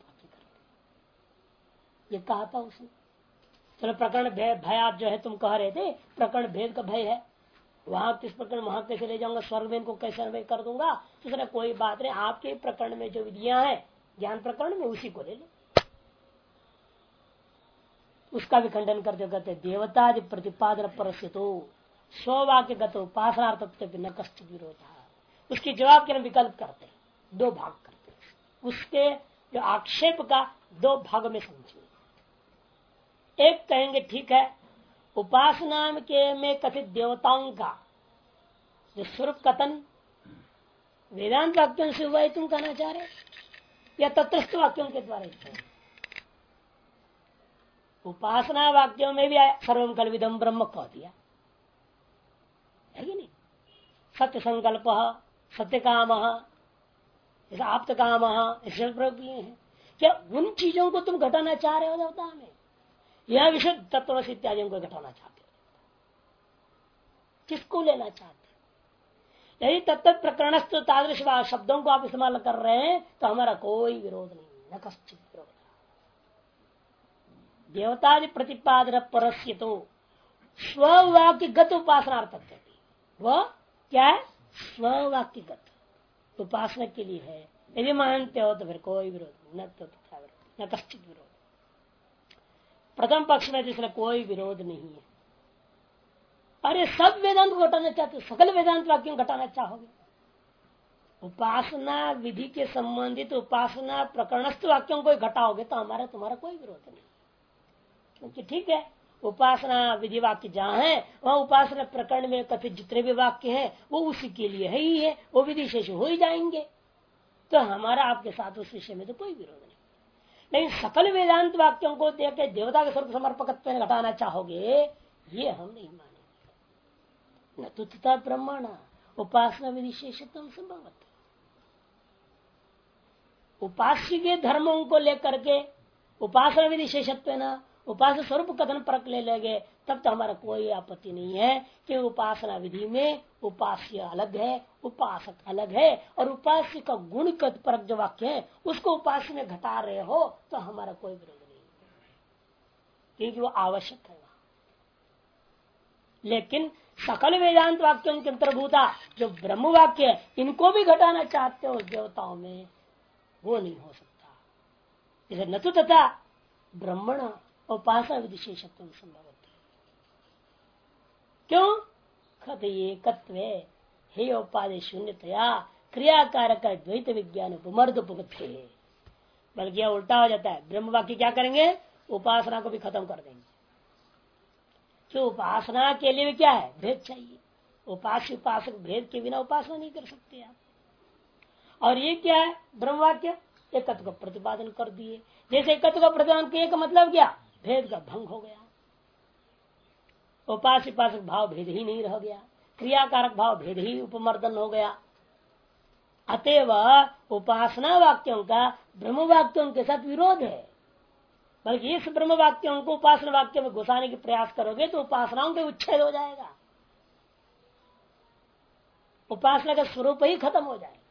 ये कहा था उसने। चलो प्रकरण भय आप जो है तुम कह रहे थे प्रकरण भेद का भय है, वहां किस प्रकरण वहां कैसे ले जाऊंगा, स्वर्ग में इनको कैसे अनुभव कर दूंगा, तो कोई बात नहीं, आपके प्रकरण में जो विधियां हैं ज्ञान प्रकरण में उसी को ले लो। उसका भी खंडन करते कहते देवता प्रतिपादन परस्य तो स्ववाक्य गत उपासनार्थत्व न कष्ट विरोध। उसके जवाब के विकल्प करते, दो भाग करते, उसके जो आक्षेप का दो भाग में समझिए। एक कहेंगे ठीक है, उपासना के में कथित देवताओं का जो स्वरूप कथन वेदांत वाक्यों से हुआ है तुम कहना चाह रहे, या तटस्थ वाक्यों के द्वारा? उपासना वाक्यों में भी सर्वम कल्विदम ब्रह्म कह दिया है कि नहीं? सत्य संकल्प, सत्य काम, आप्त काम, ऐसे प्रयोग किए हैं। क्या उन चीजों को तुम घटाना चाह रहे हो देवता में? यह विशुद्ध तत्व इत्यादियों को घटाना चाहते हो, किसको लेना चाहते? यदि तत्व प्रकरणस्थ तादृश शब्दों को आप इस्तेमाल कर रहे हैं तो हमारा कोई विरोध नहीं, न कश्चित विरोध। देवतादि प्रतिपादन परस्य तो स्ववाक्यगत उपासनार्थक, वह क्या है? स्ववाक्यगत उपासना के लिए है। यदि मानते हो तो फिर कोई विरोध न, तो न कश्चित विरोध। प्रथम पक्ष में जिसने कोई विरोध नहीं है। अरे सब वेदांत को घटाना चाहते, सकल वेदांत वाक्यों घटाना चाहोगे? उपासना विधि के संबंधित उपासना प्रकरणस्थ वाक्यों को घटाओगे तो हमारा तुम्हारा कोई विरोध नहीं, क्योंकि ठीक है उपासना विधि वाक्य जहाँ है वहाँ उपासना प्रकरण में कथित जितने भी वाक्य हैं वो उसी के लिए है ही है, वो विधि शेष हो ही जाएंगे। तो हमारा आपके साथ उस विषय में तो कोई विरोध नहीं। लेकिन सकल वेदांत वाक्यों को देख के देवता के स्वरूप समर्पकत्व में घटाना चाहोगे, ये हम नहीं मानेंगे। न तुतता ब्रह्मण उपासना विधि शेषत्व संभव। उपास्य के धर्मों को लेकर के उपासना विधि शेषत्व न उपासना स्वरूप कथन परक ले लेंगे, तब तो हमारा कोई आपत्ति नहीं है कि उपासना विधि में उपास्य अलग है, उपासक अलग है, और उपास्य का गुण कथ परक जो वाक्य है उसको उपास्य में घटा रहे हो तो हमारा कोई विरोध नहीं, क्योंकि वो आवश्यक है। लेकिन सकल वेदांत वाक्यों के अंतर्भूता जो ब्रह्म वाक्य है इनको भी घटाना चाहते हो उस देवताओं में, वो नहीं हो सकता। इसे न तो तथा ब्रह्मण उपासना विशेषत्व संभव होती है। क्यों? खत एकत्व हे उपाधि शून्यतया क्रियाकारक द्वैत विज्ञान उपमर्द उपगते, बल्कि उल्टा हो जाता है। ब्रह्म वाक्य क्या करेंगे? उपासना को भी खत्म कर देंगे। क्यों? उपासना के लिए भी क्या है? भेद चाहिए। उपास्य उपासक भेद के बिना उपासना नहीं कर सकते आप। और ये क्या है? ब्रह्म वाक्य एकत्व का प्रतिपादन कर दिए। जैसे एकत्व का प्रतिपादन किए का मतलब क्या? भेद का भंग हो गया, उपास्य उपासक भाव भेद ही नहीं रह गया, क्रियाकारक भाव भेद ही उपमर्दन हो गया। अतएव उपासना वाक्यों का ब्रह्म वाक्यों के साथ विरोध है, बल्कि इस ब्रह्म वाक्यों को उपासना वाक्य में घुसाने की प्रयास करोगे तो उपासनाओं के उच्छेद हो जाएगा, उपासना का स्वरूप ही खत्म हो जाएगा।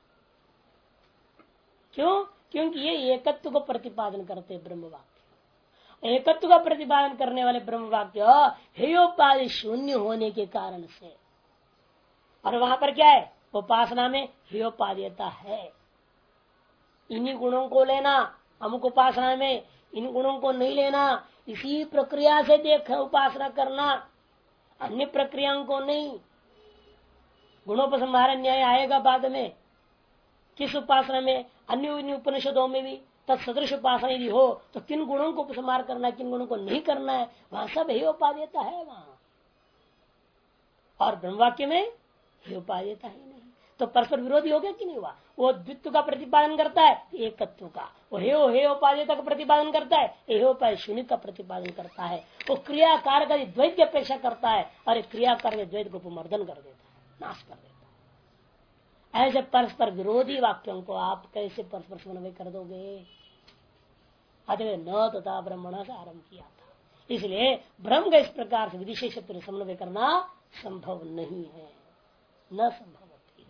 क्यों? क्योंकि ये एकत्व को प्रतिपादन करते ब्रह्म वाक्य। एकत्व का प्रतिपादन करने वाले ब्रह्म वाक्य हेयोपाधि शून्य होने के कारण से, और वहां पर क्या है? उपासना में हेयोपाध्यता है। इन्हीं गुणों को लेना, अमुक उपासना में इन गुणों को नहीं लेना, इसी प्रक्रिया से देख उपासना करना, अन्य प्रक्रियाओं को नहीं। गुणोपसंहार न्याय आएगा बाद में। किस उपासना में? अन्य उपनिषदों में भी तत्सदृश उपासना यदि हो तो किन गुणों को उपसंहार करना है, किन गुणों को नहीं करना है, वहां सब हे उपादेयता है वहां। और ब्रह्मवाक्य में हे उपादेयता ही नहीं, तो परस्पर विरोधी हो गया कि नहीं हुआ? वो द्वित्व का प्रतिपादन करता है एकत्व का, वो हे उपादेयता का प्रतिपादन करता है, हे उपाय शून्य का प्रतिपादन करता है। वो क्रियाकार का द्वैत की अपेक्षा करता है और क्रियाकार के द्वैत को उपमर्दन कर देता है, नाश कर देता है। ऐसे परस्पर विरोधी वाक्यों को आप कैसे परस्पर समन्वय कर दोगे? अतः न तथा ब्रह्मण से आरंभ किया था, इसलिए ब्रह्म का इस प्रकार से विशेष समन्वय करना संभव नहीं है, न संभव होती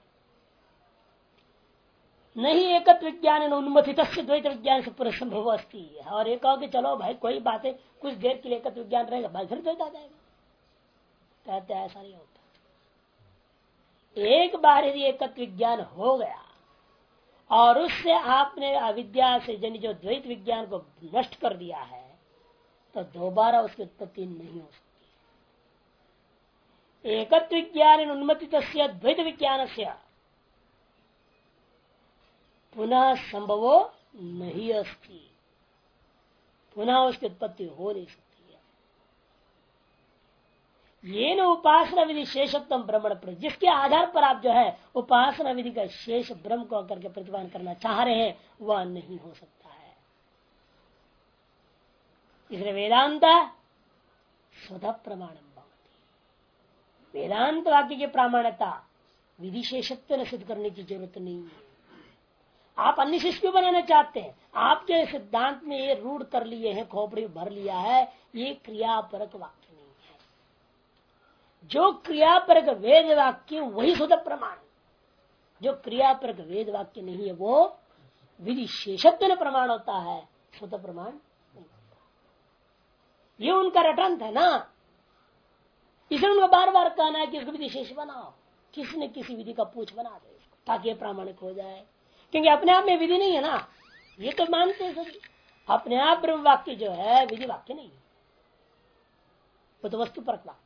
नहीं। एकत्व विज्ञान उन्मथित द्वैत विज्ञान से पूरा संभव अस्ती है। और एक कहो कि चलो भाई कोई बात है, कुछ देर के लिए एकत्व विज्ञान रहेगा, बाद फिर द्वैत आ जाएगा, कहते ऐसा नहीं होता। एक बार यदि एकत्व विज्ञान हो गया और उससे आपने अविद्या से जन जो द्वैत विज्ञान को नष्ट कर दिया है, तो दोबारा उसकी उत्पत्ति नहीं हो सकती। एकत्व विज्ञान उन्मत्त द्वैत विज्ञान से पुनः संभवो नहीं अस्ति, पुनः उसकी उत्पत्ति हो नहीं सकती। ये न उपासना विधि शेषत्व ब्रह्मण पर, जिसके आधार पर आप जो है उपासना विधि का शेष ब्रह्म को करके प्रतिपादन करना चाह रहे हैं, वह नहीं हो सकता है। इसलिए वेदांत स्वतः प्रमाणम भवति। वेदांत वाक्य की प्रामाण्यता विधि शेषत्व न सिद्ध करने की जरूरत नहीं है। आप अन्य शिष्य क्यों बनाना चाहते हैं? आपके सिद्धांत में ये रूढ़ कर लिए हैं, खोपड़ी भर लिया है, ये क्रियापरक वाक्य नहीं है। जो क्रियापरक वेद वाक्य वही स्वतः प्रमाण, जो क्रियापरक वेद वाक्य नहीं है वो विधि शेषत्व न प्रमाण होता है, स्वतः प्रमाण नहीं होता। ये उनका रटंत है ना, इसलिए उनको बार बार कहना है कि इसको विधि शेष बनाओ, किसी न किसी विधि का पूछ बना दे ताकि ये प्रामाणिक हो जाए। क्योंकि अपने आप में विधि नहीं है ना, ये तो मानते हैं सभी, अपने आप ब्रह्म वाक्य जो है विधि वाक्य नहीं, वो तो वस्तु परक वाक्य।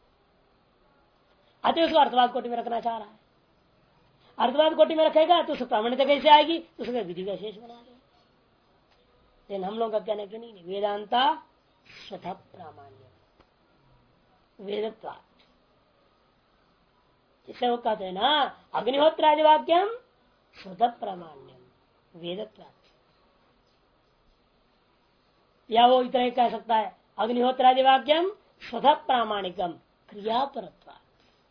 अतः उसको अर्थवाद कोटि में रखना चाह रहा है। अर्थवाद कोटि में रखेगा तो उसको प्रामाण्यता कैसे आएगी, तो उसका विधि का शेष बना देगा। लेकिन हम लोग का कहना कि नहीं, वेदांता स्वतः प्रामाण्य वेदत्वात्, जिसे वो कहते हैं ना अग्निहोत्रादि वाक्यम स्वतः प्रामाण्यम वेदत्वात्, या वो इतना ही कह सकता है अग्निहोत्रादि वाक्यम स्वतः प्रामाणिकम क्रियापरत्वात्,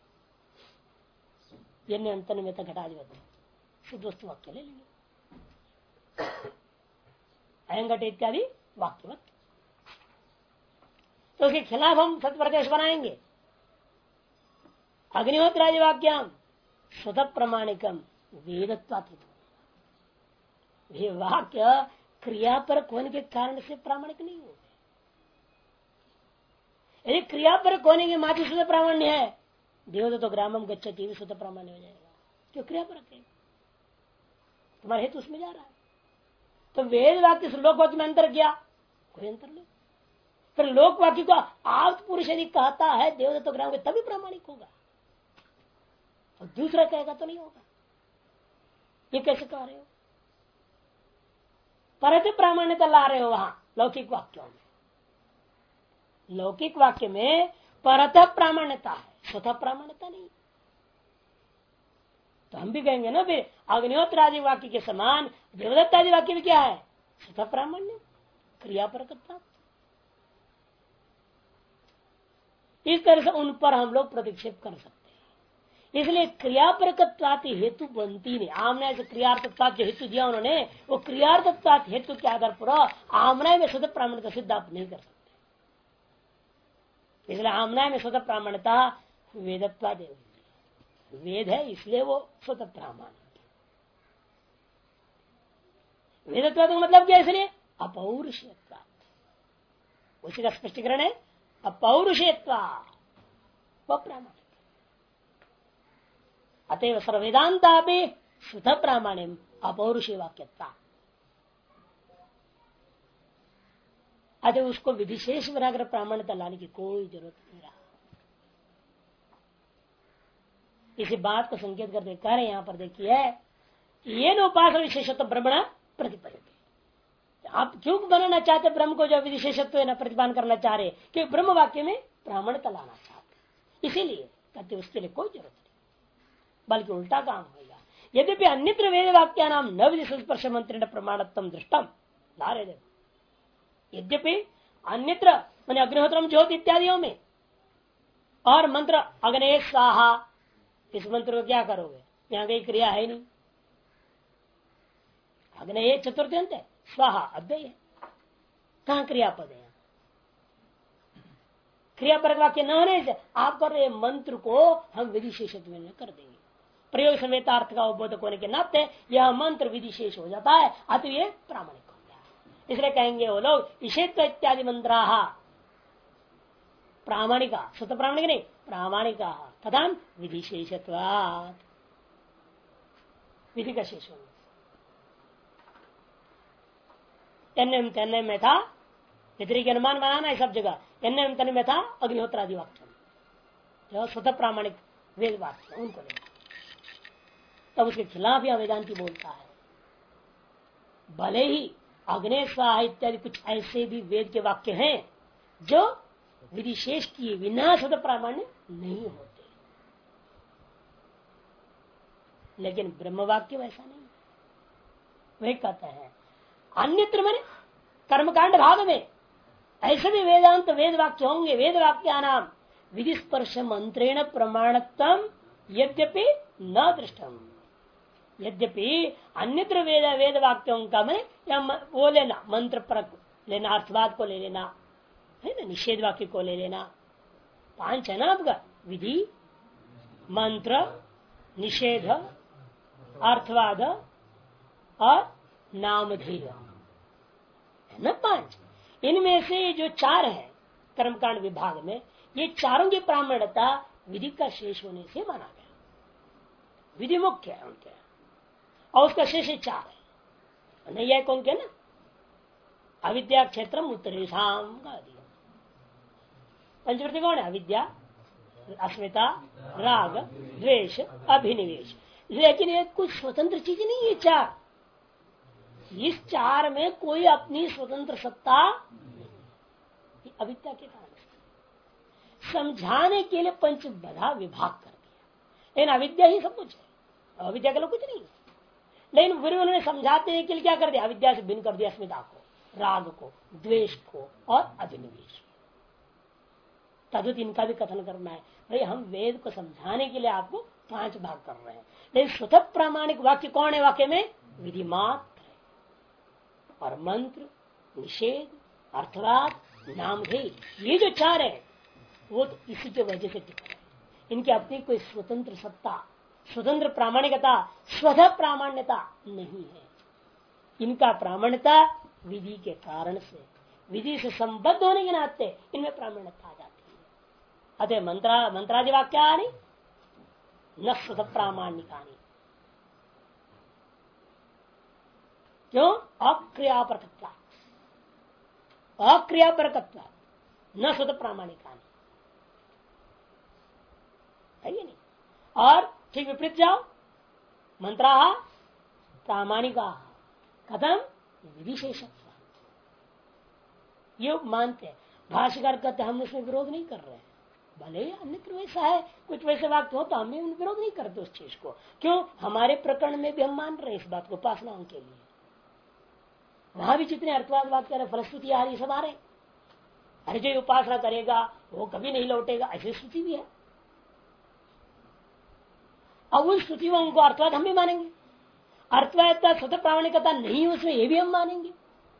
यह अंतन में घटाधिपत शुद्ध वस्तु वाक्य ले लेंगे, अयंगट इत्यादि वाक्यवत। तो उसके खिलाफ हम सत्प्रदेश बनाएंगे। अग्निहोत्रादि वाक्यम स्वतः प्रमाणिकम वेदत्वात्, वाक्य क्रियापरक होने के कारण से प्रामाणिक नहीं होते। यदि क्रियापरक होने के मात्र शुद्ध प्रामाण्य है, देवदत्त तो ग्रामम गच्छति शुद्ध प्रामाण्य हो जाएगा, क्यों क्रियापरक है, तुम्हारा हेतु उसमें जा रहा है। तो वेद वाक्य से लोक वाक्य में अंतर किया, कोई अंतर नहीं। फिर लोक वाक्य को आप पुरुष यदि कहता है देवदत्त तो ग्राम तभी प्रामाणिक होगा, और दूसरा कहेगा तो नहीं होगा। ये कैसे कह रहे हो, परत प्रामाण्यता ला रहे हो वहां लौकिक वाक्यों में। लौकिक वाक्य में परत प्रामाण्यता है, स्वतः प्रामाण्यता नहीं। तो हम भी कहेंगे ना फिर अग्निहोत्र आदि वाक्य के समान देवदत्त आदि वाक्य भी क्या है, स्वतः प्रामाण्य क्रियापरकता। इस तरह से उन पर हम लोग प्रतिक्षेप कर सकते हैं। इसलिए क्रियापरकत्वात् हेतु बनती नहीं। आमना से क्रियार्थत्वात् जो हेतु दिया उन्होंने, वो क्रियार्थत्वात् हेतु के आधार पर आमना में शुद्ध प्रामाण्यता सिद्ध आप नहीं कर सकते। इसलिए आमना में स्वतः प्रामाण्यता वेदत्वादेव, वेद है इसलिए वो स्वतः प्रामाणिक। वेदत्व का मतलब क्या है, इसलिए अपौरुषेयत्वात्, उसी का स्पष्टीकरण है अपौरुषेयत्वात्, वह प्रामाणिक। अतएव सर्ववेदांता भी स्वतः प्रामाण्यम अपौरुषेय वाक्यत्वा। अतः उसको विधिशेष बनाकर प्रामाण्यता लाने की कोई जरूरत नहीं रहा। इसी बात को संकेत करते कह रहे यहाँ पर देखिए, ये न उपासना विशेषत्व ब्रह्मण प्रतिपदित। आप क्यों बनाना चाहते ब्रह्म को, जो विशेषत्व न प्रतिपादन करना चाह रहे, कि ब्रह्म वाक्य में प्रामाण्यता लाना चाहते, इसीलिए कहते उसके लिए कोई जरूरत नहीं, बल्कि उल्टा काम होगा। यद्यपि अन्यत्र वेद वाक्या नाम न विधि स्पर्श मंत्रेण प्रमाणत्म दृष्टम ला रहे देखो। यद्यपि अन्यत्र मैंने अग्निहोत्रम ज्योति इत्यादियों में और मंत्र अग्ने स्वाहा, इस मंत्र को क्या करोगे, यहाँ कहीं क्रिया है नहीं। अग्नि चतुर्थ्यंत है, स्वाहा अव्यय है, कहाँ क्रियापद है। क्रियापरक वाक्य न होने से आप कर रहे मंत्र को हम विधिशेषत्व में कर देंगे। प्रयोग समेतार्थ का उद्बोधक होने के नाते यह मंत्र विधिशेष हो जाता है, अतः ये प्रामाणिक हो गया। इसलिए कहेंगे वो लोग विषेत्व इत्यादि मंत्रा प्रामाणिका, स्वतः प्रामाणिक नहीं प्रामाणिका तथा विधिशेषत्वात्, विधि का शेष होने तन्य में था, व्यतिरिक अनुमान बनाना है सब जगह। तन्य तन्य में था अग्निहोत्र आदि वाक्य जो स्वतः प्रामाणिक वेद वाक्य उनको लेना, तब उसके खिलाफ यह वेदांति बोलता है। भले ही अग्नि स्वाहा इत्यादि कुछ ऐसे भी वेद के वाक्य हैं जो विधिशेष किए बिना स्वतः प्रामाण्य नहीं होते, लेकिन ब्रह्म वाक्य वैसा नहीं। वही कहते हैं अन्यत्र में कर्मकांड भाग में ऐसे भी वेदांत वेद वाक्य होंगे, वेद वाक्या नाम विधि स्पर्श मंत्रेण प्रमाणत्वम यद्यपि न दृष्टम। यद्यपि अन्यत्र वेद वाक्यों का में या वो लेना, मंत्र पर लेना, अर्थवाद को ले लेना है ना, निषेध वाक्य को ले लेना, 5 है ना आपका, विधि मंत्र निषेध अर्थवाद और नामधेय है ना 5। इनमें से जो 4 है कर्मकांड विभाग में, ये चारों की प्रामाण्यता विधि का शेष होने से माना गया। विधि मुख्य है उनके और उसका शेष 4 है। नहीं है कौन के ना, अविद्या क्षेत्र उत्तरेशम का दिया। पंचवृत्ति कौन है? अविद्या, अस्मिता, राग, द्वेष, अभिनिवेश। लेकिन ये कुछ स्वतंत्र चीज नहीं है चार। इस चार में कोई अपनी स्वतंत्र सत्ता अविद्या के कारण समझाने के लिए पंच बधा विभाग कर दिया। लेकिन अविद्या ही सब कुछ है, अविद्या के लिए कुछ नहीं है। लेकिन फिर उन्होंने समझाते के लिए क्या कर दिया? अविद्या से भिन्न कर दिया अस्मिता को, राग को, द्वेष को और अभिनिवेश। तदुत इनका भी कथन करना है। भाई हम वेद को समझाने के लिए आपको 5 भाग कर रहे हैं। लेकिन स्वतः प्रामाणिक वाक्य कौन है? वाक्य में विधि मात्र है और मंत्र, निषेध, अर्थवाद, नामधेय, ये जो 4 है वो तो इसी की वजह से टिका है। इनकी अपनी कोई स्वतंत्र सत्ता, स्वतंत्र प्रामाणिकता, स्वतः प्रामाण्यता नहीं है। इनका प्रामाण्यता विधि के कारण से, विधि से संबद्ध होने के नाते इनमें प्रामाण्यता आ जाती है। अतः मंत्रादि वाक्यानि न स्वतः प्रामाणिकानि। क्यों? अक्रियापरकत्वात्, अक्रियापरकत्वात् न स्वतः प्रामाणिकानि है ये नहीं। और ठीक विपरीत जाओ, मंत्रा प्रामाणिका कथम विशेषत्व, ये मानते हैं। भाष्यकार कहते हम उसमें विरोध नहीं कर रहे हैं, भले ही अन्यत्र वैसा है, कुछ वैसे वाक्य हो तो हम भी विरोध नहीं करते उस चीज को। क्यों? हमारे प्रकरण में भी हम मान रहे हैं इस बात को, उपासनाओं के लिए। वहां भी जितने अर्थवाद वाक्य फलश्रुति आ रही सब आ रहे। अरे जो उपासना करेगा वो कभी नहीं लौटेगा, ऐसी श्रुति भी है। अब उस श्रुतियों को अर्थवाद हम भी मानेंगे, अर्थवाद स्वतः प्रामाणिकता नहीं उसमें ये भी हम मानेंगे।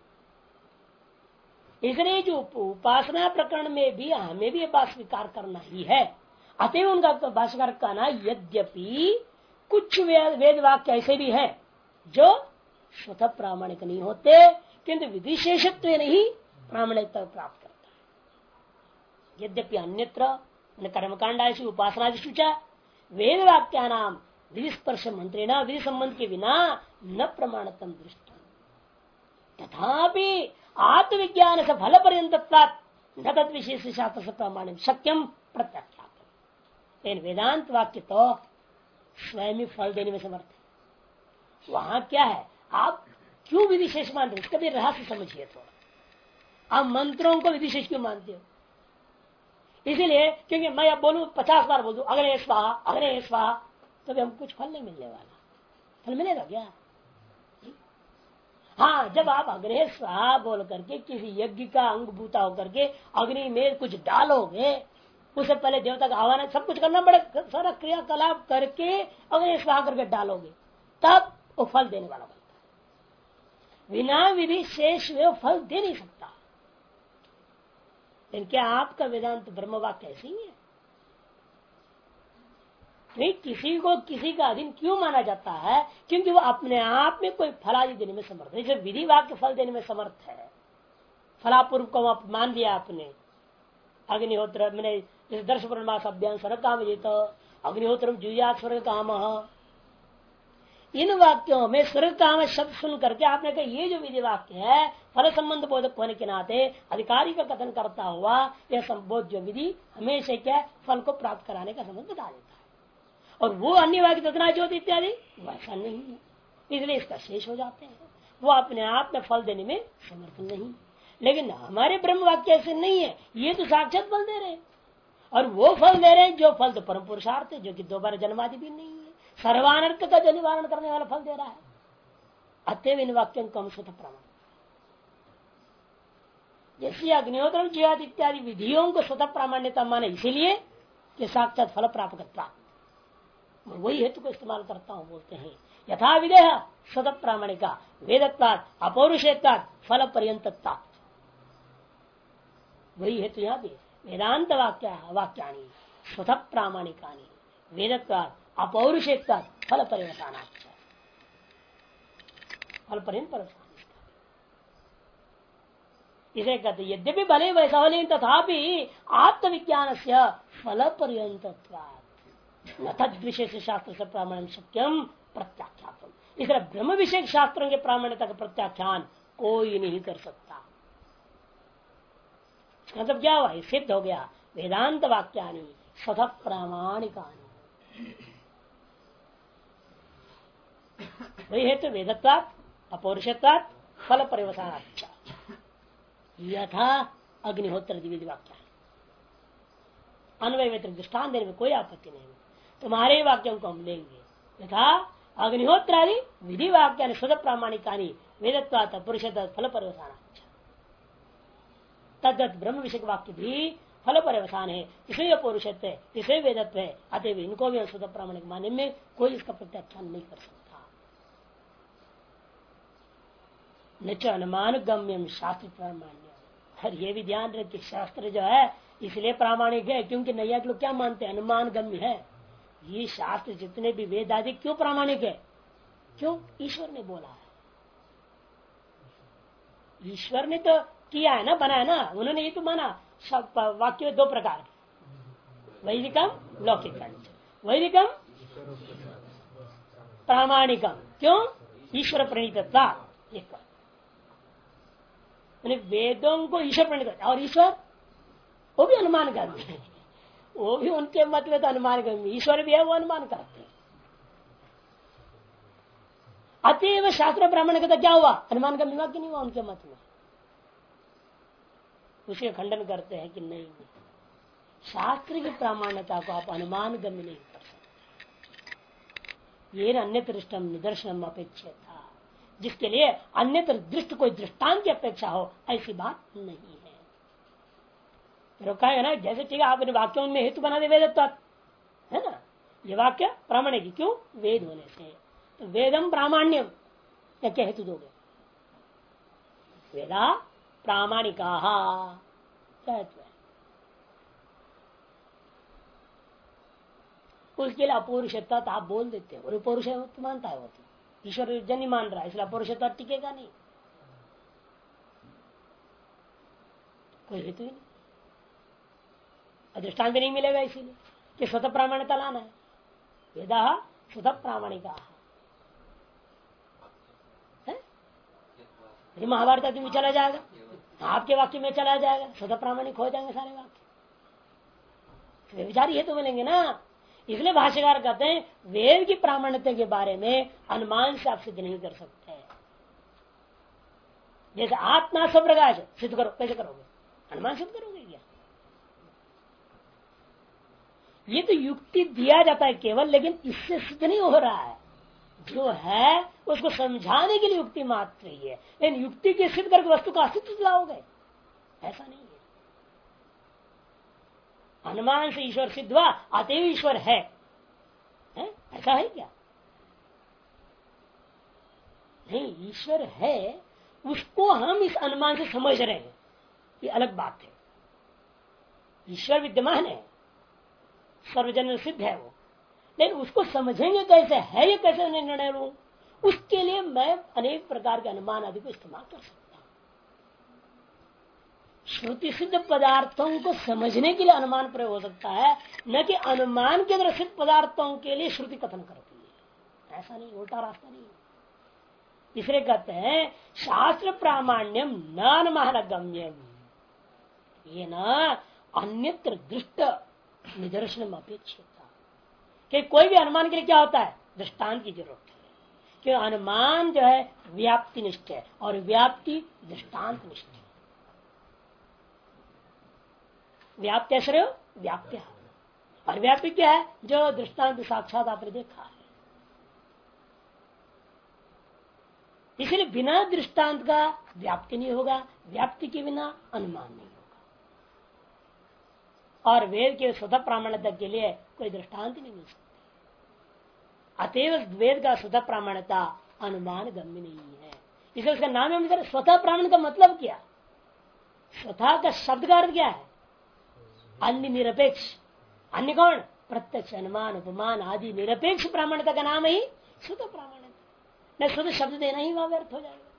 इसलिए जो उपासना प्रकरण में भी हमें भी ये बात स्वीकार करना ही है। अतएव उनका भाष्यकार कहना, यद्यपि कुछ वेद वाक्य ऐसे भी है जो स्वतः प्रामाणिक नहीं होते, किंतु विधिशेषत्व नहीं प्रामाणिकता प्राप्त करता है। यद्यपि अन्यत्र कर्मकांड ऐसी उपासना शुचा वेद वाक्या नाम विधि स्पर्श मंत्रेण विधि संबंध के बिना न प्रमाणतम दृष्ट, तथापि आत्मविज्ञान से फल पर्यंत न तद विशेष शास्त्र से प्रमाण शक्यम प्रत्याख्यात। लेकिन वेदांत वाक्य तो स्वयं ही फल देने में समर्थ है। वहां क्या है? आप क्यों विधिशेष मान रहे? इसका भी रहस्य समझिए थोड़ा। आप मंत्रों को विधिशेष क्यों मानते हो? इसीलिए क्योंकि मैं अब बोलूं 50 बार बोल दूं अग्ने स्वाहा अग्ने स्वाहा, तो भी हमको कुछ फल नहीं मिलने वाला। फल मिलेगा क्या? हाँ, जब आप अग्नि स्वाहा बोल करके किसी यज्ञ का अंग भूता होकर के अग्नि में कुछ डालोगे, उससे पहले देवता का आह्वान सब कुछ करना पड़ेगा, सारा क्रियाकलाप करके अग्नि स्वाहा करके डालोगे, तब वो फल देने वाला बनता है। बिना विधि शेष वे फल दे नहीं सकता। लेकिन क्या आपका वेदांत ब्रह्म वाक्य ऐसे ही है? नहीं, किसी को किसी का अधीन क्यों माना जाता है? क्योंकि वो अपने आप में कोई फलादि देने में समर्थ है। जैसे विधि वाक्य फल देने में समर्थ है, फलापूर्व को आप मान दिया आपने। अग्निहोत्र मैंने जैसे दर्श पूर्णमास अभ्यान स्वर्ग काम अग्निहोत्र जुयात स्वर्ग काम, इन वाक्यों में स्वर्ग काम शब्द सुन करके आपने कहा ये जो विधि वाक्य है फल संबंध बोधक होने के नाते अधिकारी का कथन करता हुआ यह संबोध जो विधि हमेशा क्या फल को प्राप्त कराने का संबंध बता देता है। और वो अन्य वाक्य तथा ज्योति इत्यादि वैसा नहीं है, इसलिए इसका शेष हो जाते हैं। वो अपने आप में फल देने में समर्थ नहीं। लेकिन हमारे ब्रह्म वाक्य ऐसे नहीं है, ये तो साक्षात फल दे रहे हैं। और वो फल दे रहे हैं जो फल तो परम पुरुषार्थ है, जो कि दोबारा जन्मादि भी नहीं है, सर्वानर्थ का जो निवारण करने वाला फल दे रहा है। अतएव इन वाक्यों को हम स्वतः प्रमाण, जैसे अग्निहोत्र जिहाद इत्यादि विधियों को स्वतः प्रामाण्यता माने इसीलिए कि साक्षात फल प्राप्त करता, वही हेतु को इस्तेमाल करता हूं। बोलते हैं यथा विदेह स्वतः प्रामाणिका वेदत्वात् अपौरुषेयत्वात् फल पर्यंतत्वात्, वही हेतु यहाँ भी वेदांत वाक्यानि स्वतः प्रामाणिकानि वेदत्वात् अपौरुषेयत्वात् फल पर्यंतानाच्च, फल पर्यंत इसे कहते यद्यपि भले वैसा हो, लेकिन तथापि आत्मविज्ञान से फल पर्यंतत्वात् न तद विशेष शास्त्र से प्रामाण्य शक्यम प्रत्याख्यातम। इसलिए ब्रह्म विषय शास्त्रों के प्रामाण्यता का प्रत्याख्यान कोई नहीं कर सकता। इसका मतलब क्या हुआ, सिद्ध हो गया वेदांत वाक्यानि स्वतः प्रामाणिकानि। वही है तो वेदत्वात् अपौरुषत्वात् फल पर्यवसानाच्च यथा अग्निहोत्र विधि वाक्य। अन्वय व्यतिरिक्त दृष्टान देने में कोई आपत्ति नहीं। तुम्हारे वाक्यों को हम लेंगे यथा अग्निहोत्र आदि विधि वाक्यानि स्वतः प्रामाणिकानि वेदत्वात् अपौरुषत्वात् फल पर्यवसानाच्च। तद्दत ब्रह्म विषय वाक्य भी फल पर्यवसान है, इसलिए पौरुषत्व है, इसलिए वेदत्व है, अतएव इनको भी स्वतः प्रामाणिक मानने में कोई इसका प्रत्याख्यान नहीं कर सकता। न च अनुमान गम्यम शास्त्र प्रामाण्य। और ये भी ध्यान रखिए शास्त्र जो है इसलिए प्रामाणिक है क्योंकि नैयायिक लोग क्या मानते हैं, अनुमान गम्य है। ये शास्त्र जितने भी वेद आदि क्यों प्रामाणिक है, क्यों, ईश्वर ने बोला है, ईश्वर ने तो किया है ना, बनाया ना, उन्होंने ये तो माना। सब वाक्य दो प्रकार के, वैदिकम लौकिकम। वैदिकम प्रामाणिकम, क्यों, ईश्वर प्रणीतता। एक वेदों को ईश्वर प्रणीत, और ईश्वर वो भी अनुमान करते हैं, वो भी उनके मत में तो अनुमान करते, ईश्वर भी है वो अनुमान करते हैं। अतएव शास्त्र प्रामाणिकता क्या हुआ, अनुमान का विवाद नहीं हुआ उनके मत में। उसे खंडन करते हैं कि नहीं, शास्त्र की प्रामाण्यता को आप अनुमान गम्य नहीं कर सकते। ये अन्यत्र दृष्टम निदर्शनम अपेक्षा था, जिसके लिए अन्यत्र दृष्ट कोई दृष्टांत की अपेक्षा हो, ऐसी बात नहीं है। रोका है ना, जैसे ठीक है आपने वाक्यों में हेतु बना दे वेदत्व, है ना, ये वाक्य प्रामाणिक क्यों, वेद होने से। तो वेदम प्रामाण्यम या क्या हेतु दोगे, वेदा प्रामाणिका क्या हेतु है, उसके लिए अपौरुषत्व आप बोल देते हो, और पौरुष मानता है वो तो ईश्वर जन ही मान रहा है, इसलिए अपौरुषत्व टिकेगा नहीं, कोई हेतु ही नहीं, अधिष्ठान भी नहीं मिलेगा। इसीलिए कि स्वतः प्रामाणिकता लाना है, वेदा स्वतः प्रामाणिका। महाभारत आदि में चला जाएगा, आपके वाक्य में चला जाएगा, स्वतः प्रामाणिक हो जाएंगे सारे वाक्य, विचार ये तो मिलेंगे ना। इसलिए भाष्यकार कहते हैं वेद की प्रामाण्यता के बारे में अनुमान से आप सिद्ध नहीं कर सकते। जैसे आत्मा स्वप्रकाश सिद्ध करो, कैसे करोगे, अनुमान सिद्ध करोगे क्या, ये तो युक्ति दिया जाता है केवल, लेकिन इससे सिद्ध नहीं हो रहा है। जो है उसको समझाने के लिए युक्ति मात्र ही है, लेकिन युक्ति के सिद्ध करके वस्तु का अस्तित्व लाओगे, ऐसा नहीं है। अनुमान से ईश्वर सिद्ध हुआ, अतएव ईश्वर है, ऐसा है क्या, नहीं, ईश्वर है, उसको हम इस अनुमान से समझ रहे हैं, ये अलग बात है। ईश्वर विद्यमान है, सर्वजन सिद्ध है वो, लेकिन उसको समझेंगे कैसे, है ये कैसे निर्णय लूं, उसके लिए मैं अनेक प्रकार के अनुमान आदि को इस्तेमाल कर सकता हूं। श्रुति सिद्ध पदार्थों को समझने के लिए अनुमान प्रयोग हो सकता है, न कि अनुमान के द्वारा सिद्ध पदार्थों के लिए श्रुति कथन करती है, ऐसा नहीं, उल्टा रास्ता नहीं। इसलिए कहते हैं शास्त्र प्रामाण्यम न अनुमान गम्यम, ये न अन्यत्र दृष्ट निदर्शन अपेक्षिता, कि कोई भी अनुमान के लिए क्या होता है, दृष्टांत की जरूरत है, कि अनुमान जो है व्याप्ति निष्ठ है और व्याप्ति दृष्टांत निष्ठ है। व्याप्त्याश्रय व्याप्य, और व्याप्ति क्या है, जो दृष्टांत साक्षात आपने देखा है। इसलिए बिना दृष्टांत का व्याप्ति नहीं होगा, व्याप्ति के बिना अनुमान नहीं होगा, और वेद के स्वतः प्रामाण्यता के लिए कोई दृष्टांत नहीं मिल सकता। अतएव वेद का स्वतः प्रामाण्यता अनुमान गम्य नहीं है, इसलिए उसका नाम है स्वतः प्रामाण्य का मतलब क्या, स्वतः का शब्द का अर्थ क्या है, अन्य निरपेक्ष। अन्य कौन, प्रत्यक्ष अनुमान उपमान आदि निरपेक्ष प्रामाण्यता का नाम ही स्वतः प्रामाण्यता, न स्वतः शब्द देना ही वहां व्यर्थ हो जाएगा।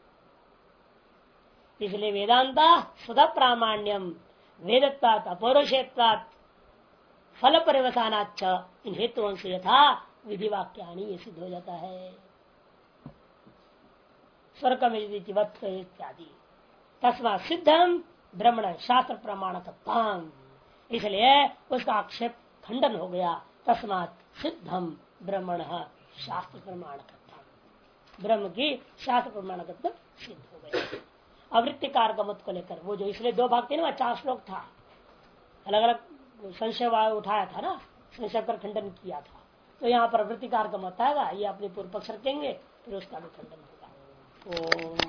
इसलिए वेदांता स्वतः प्रामाण्यम वेदत्वात् अपौरुषेयत्वात् फल पर्यवसानाच्च, इन हेतुओं से यथा विधि वाक्यानि ये सिद्ध हो जाता है। स्वर्गम इत्यादि तस्मात् सिद्धम ब्रह्मण शास्त्र प्रमाणकत्व, इसलिए उसका आक्षेप खंडन हो गया। तस्मात् सिद्धम ब्रह्मण शास्त्र प्रमाणकत्व, ब्रह्म की शास्त्र प्रमाणकत्व सिद्ध हो गया। अवृत्तिकार का मत को लेकर वो जो, इसलिए दो भाग थे ना, 4 श्लोक था, अलग अलग संशय उठाया था ना, संशय कर खंडन किया था। तो यहाँ पर वृत्तिकार का मत आएगा, ये अपने पूर्व पक्ष रखेंगे, फिर उसका भी खंडन होगा।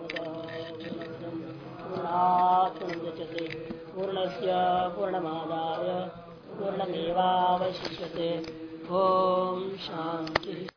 पूर्णस्य पूर्णमादाय पूर्णमेवावशिष्यते। ओम शांति।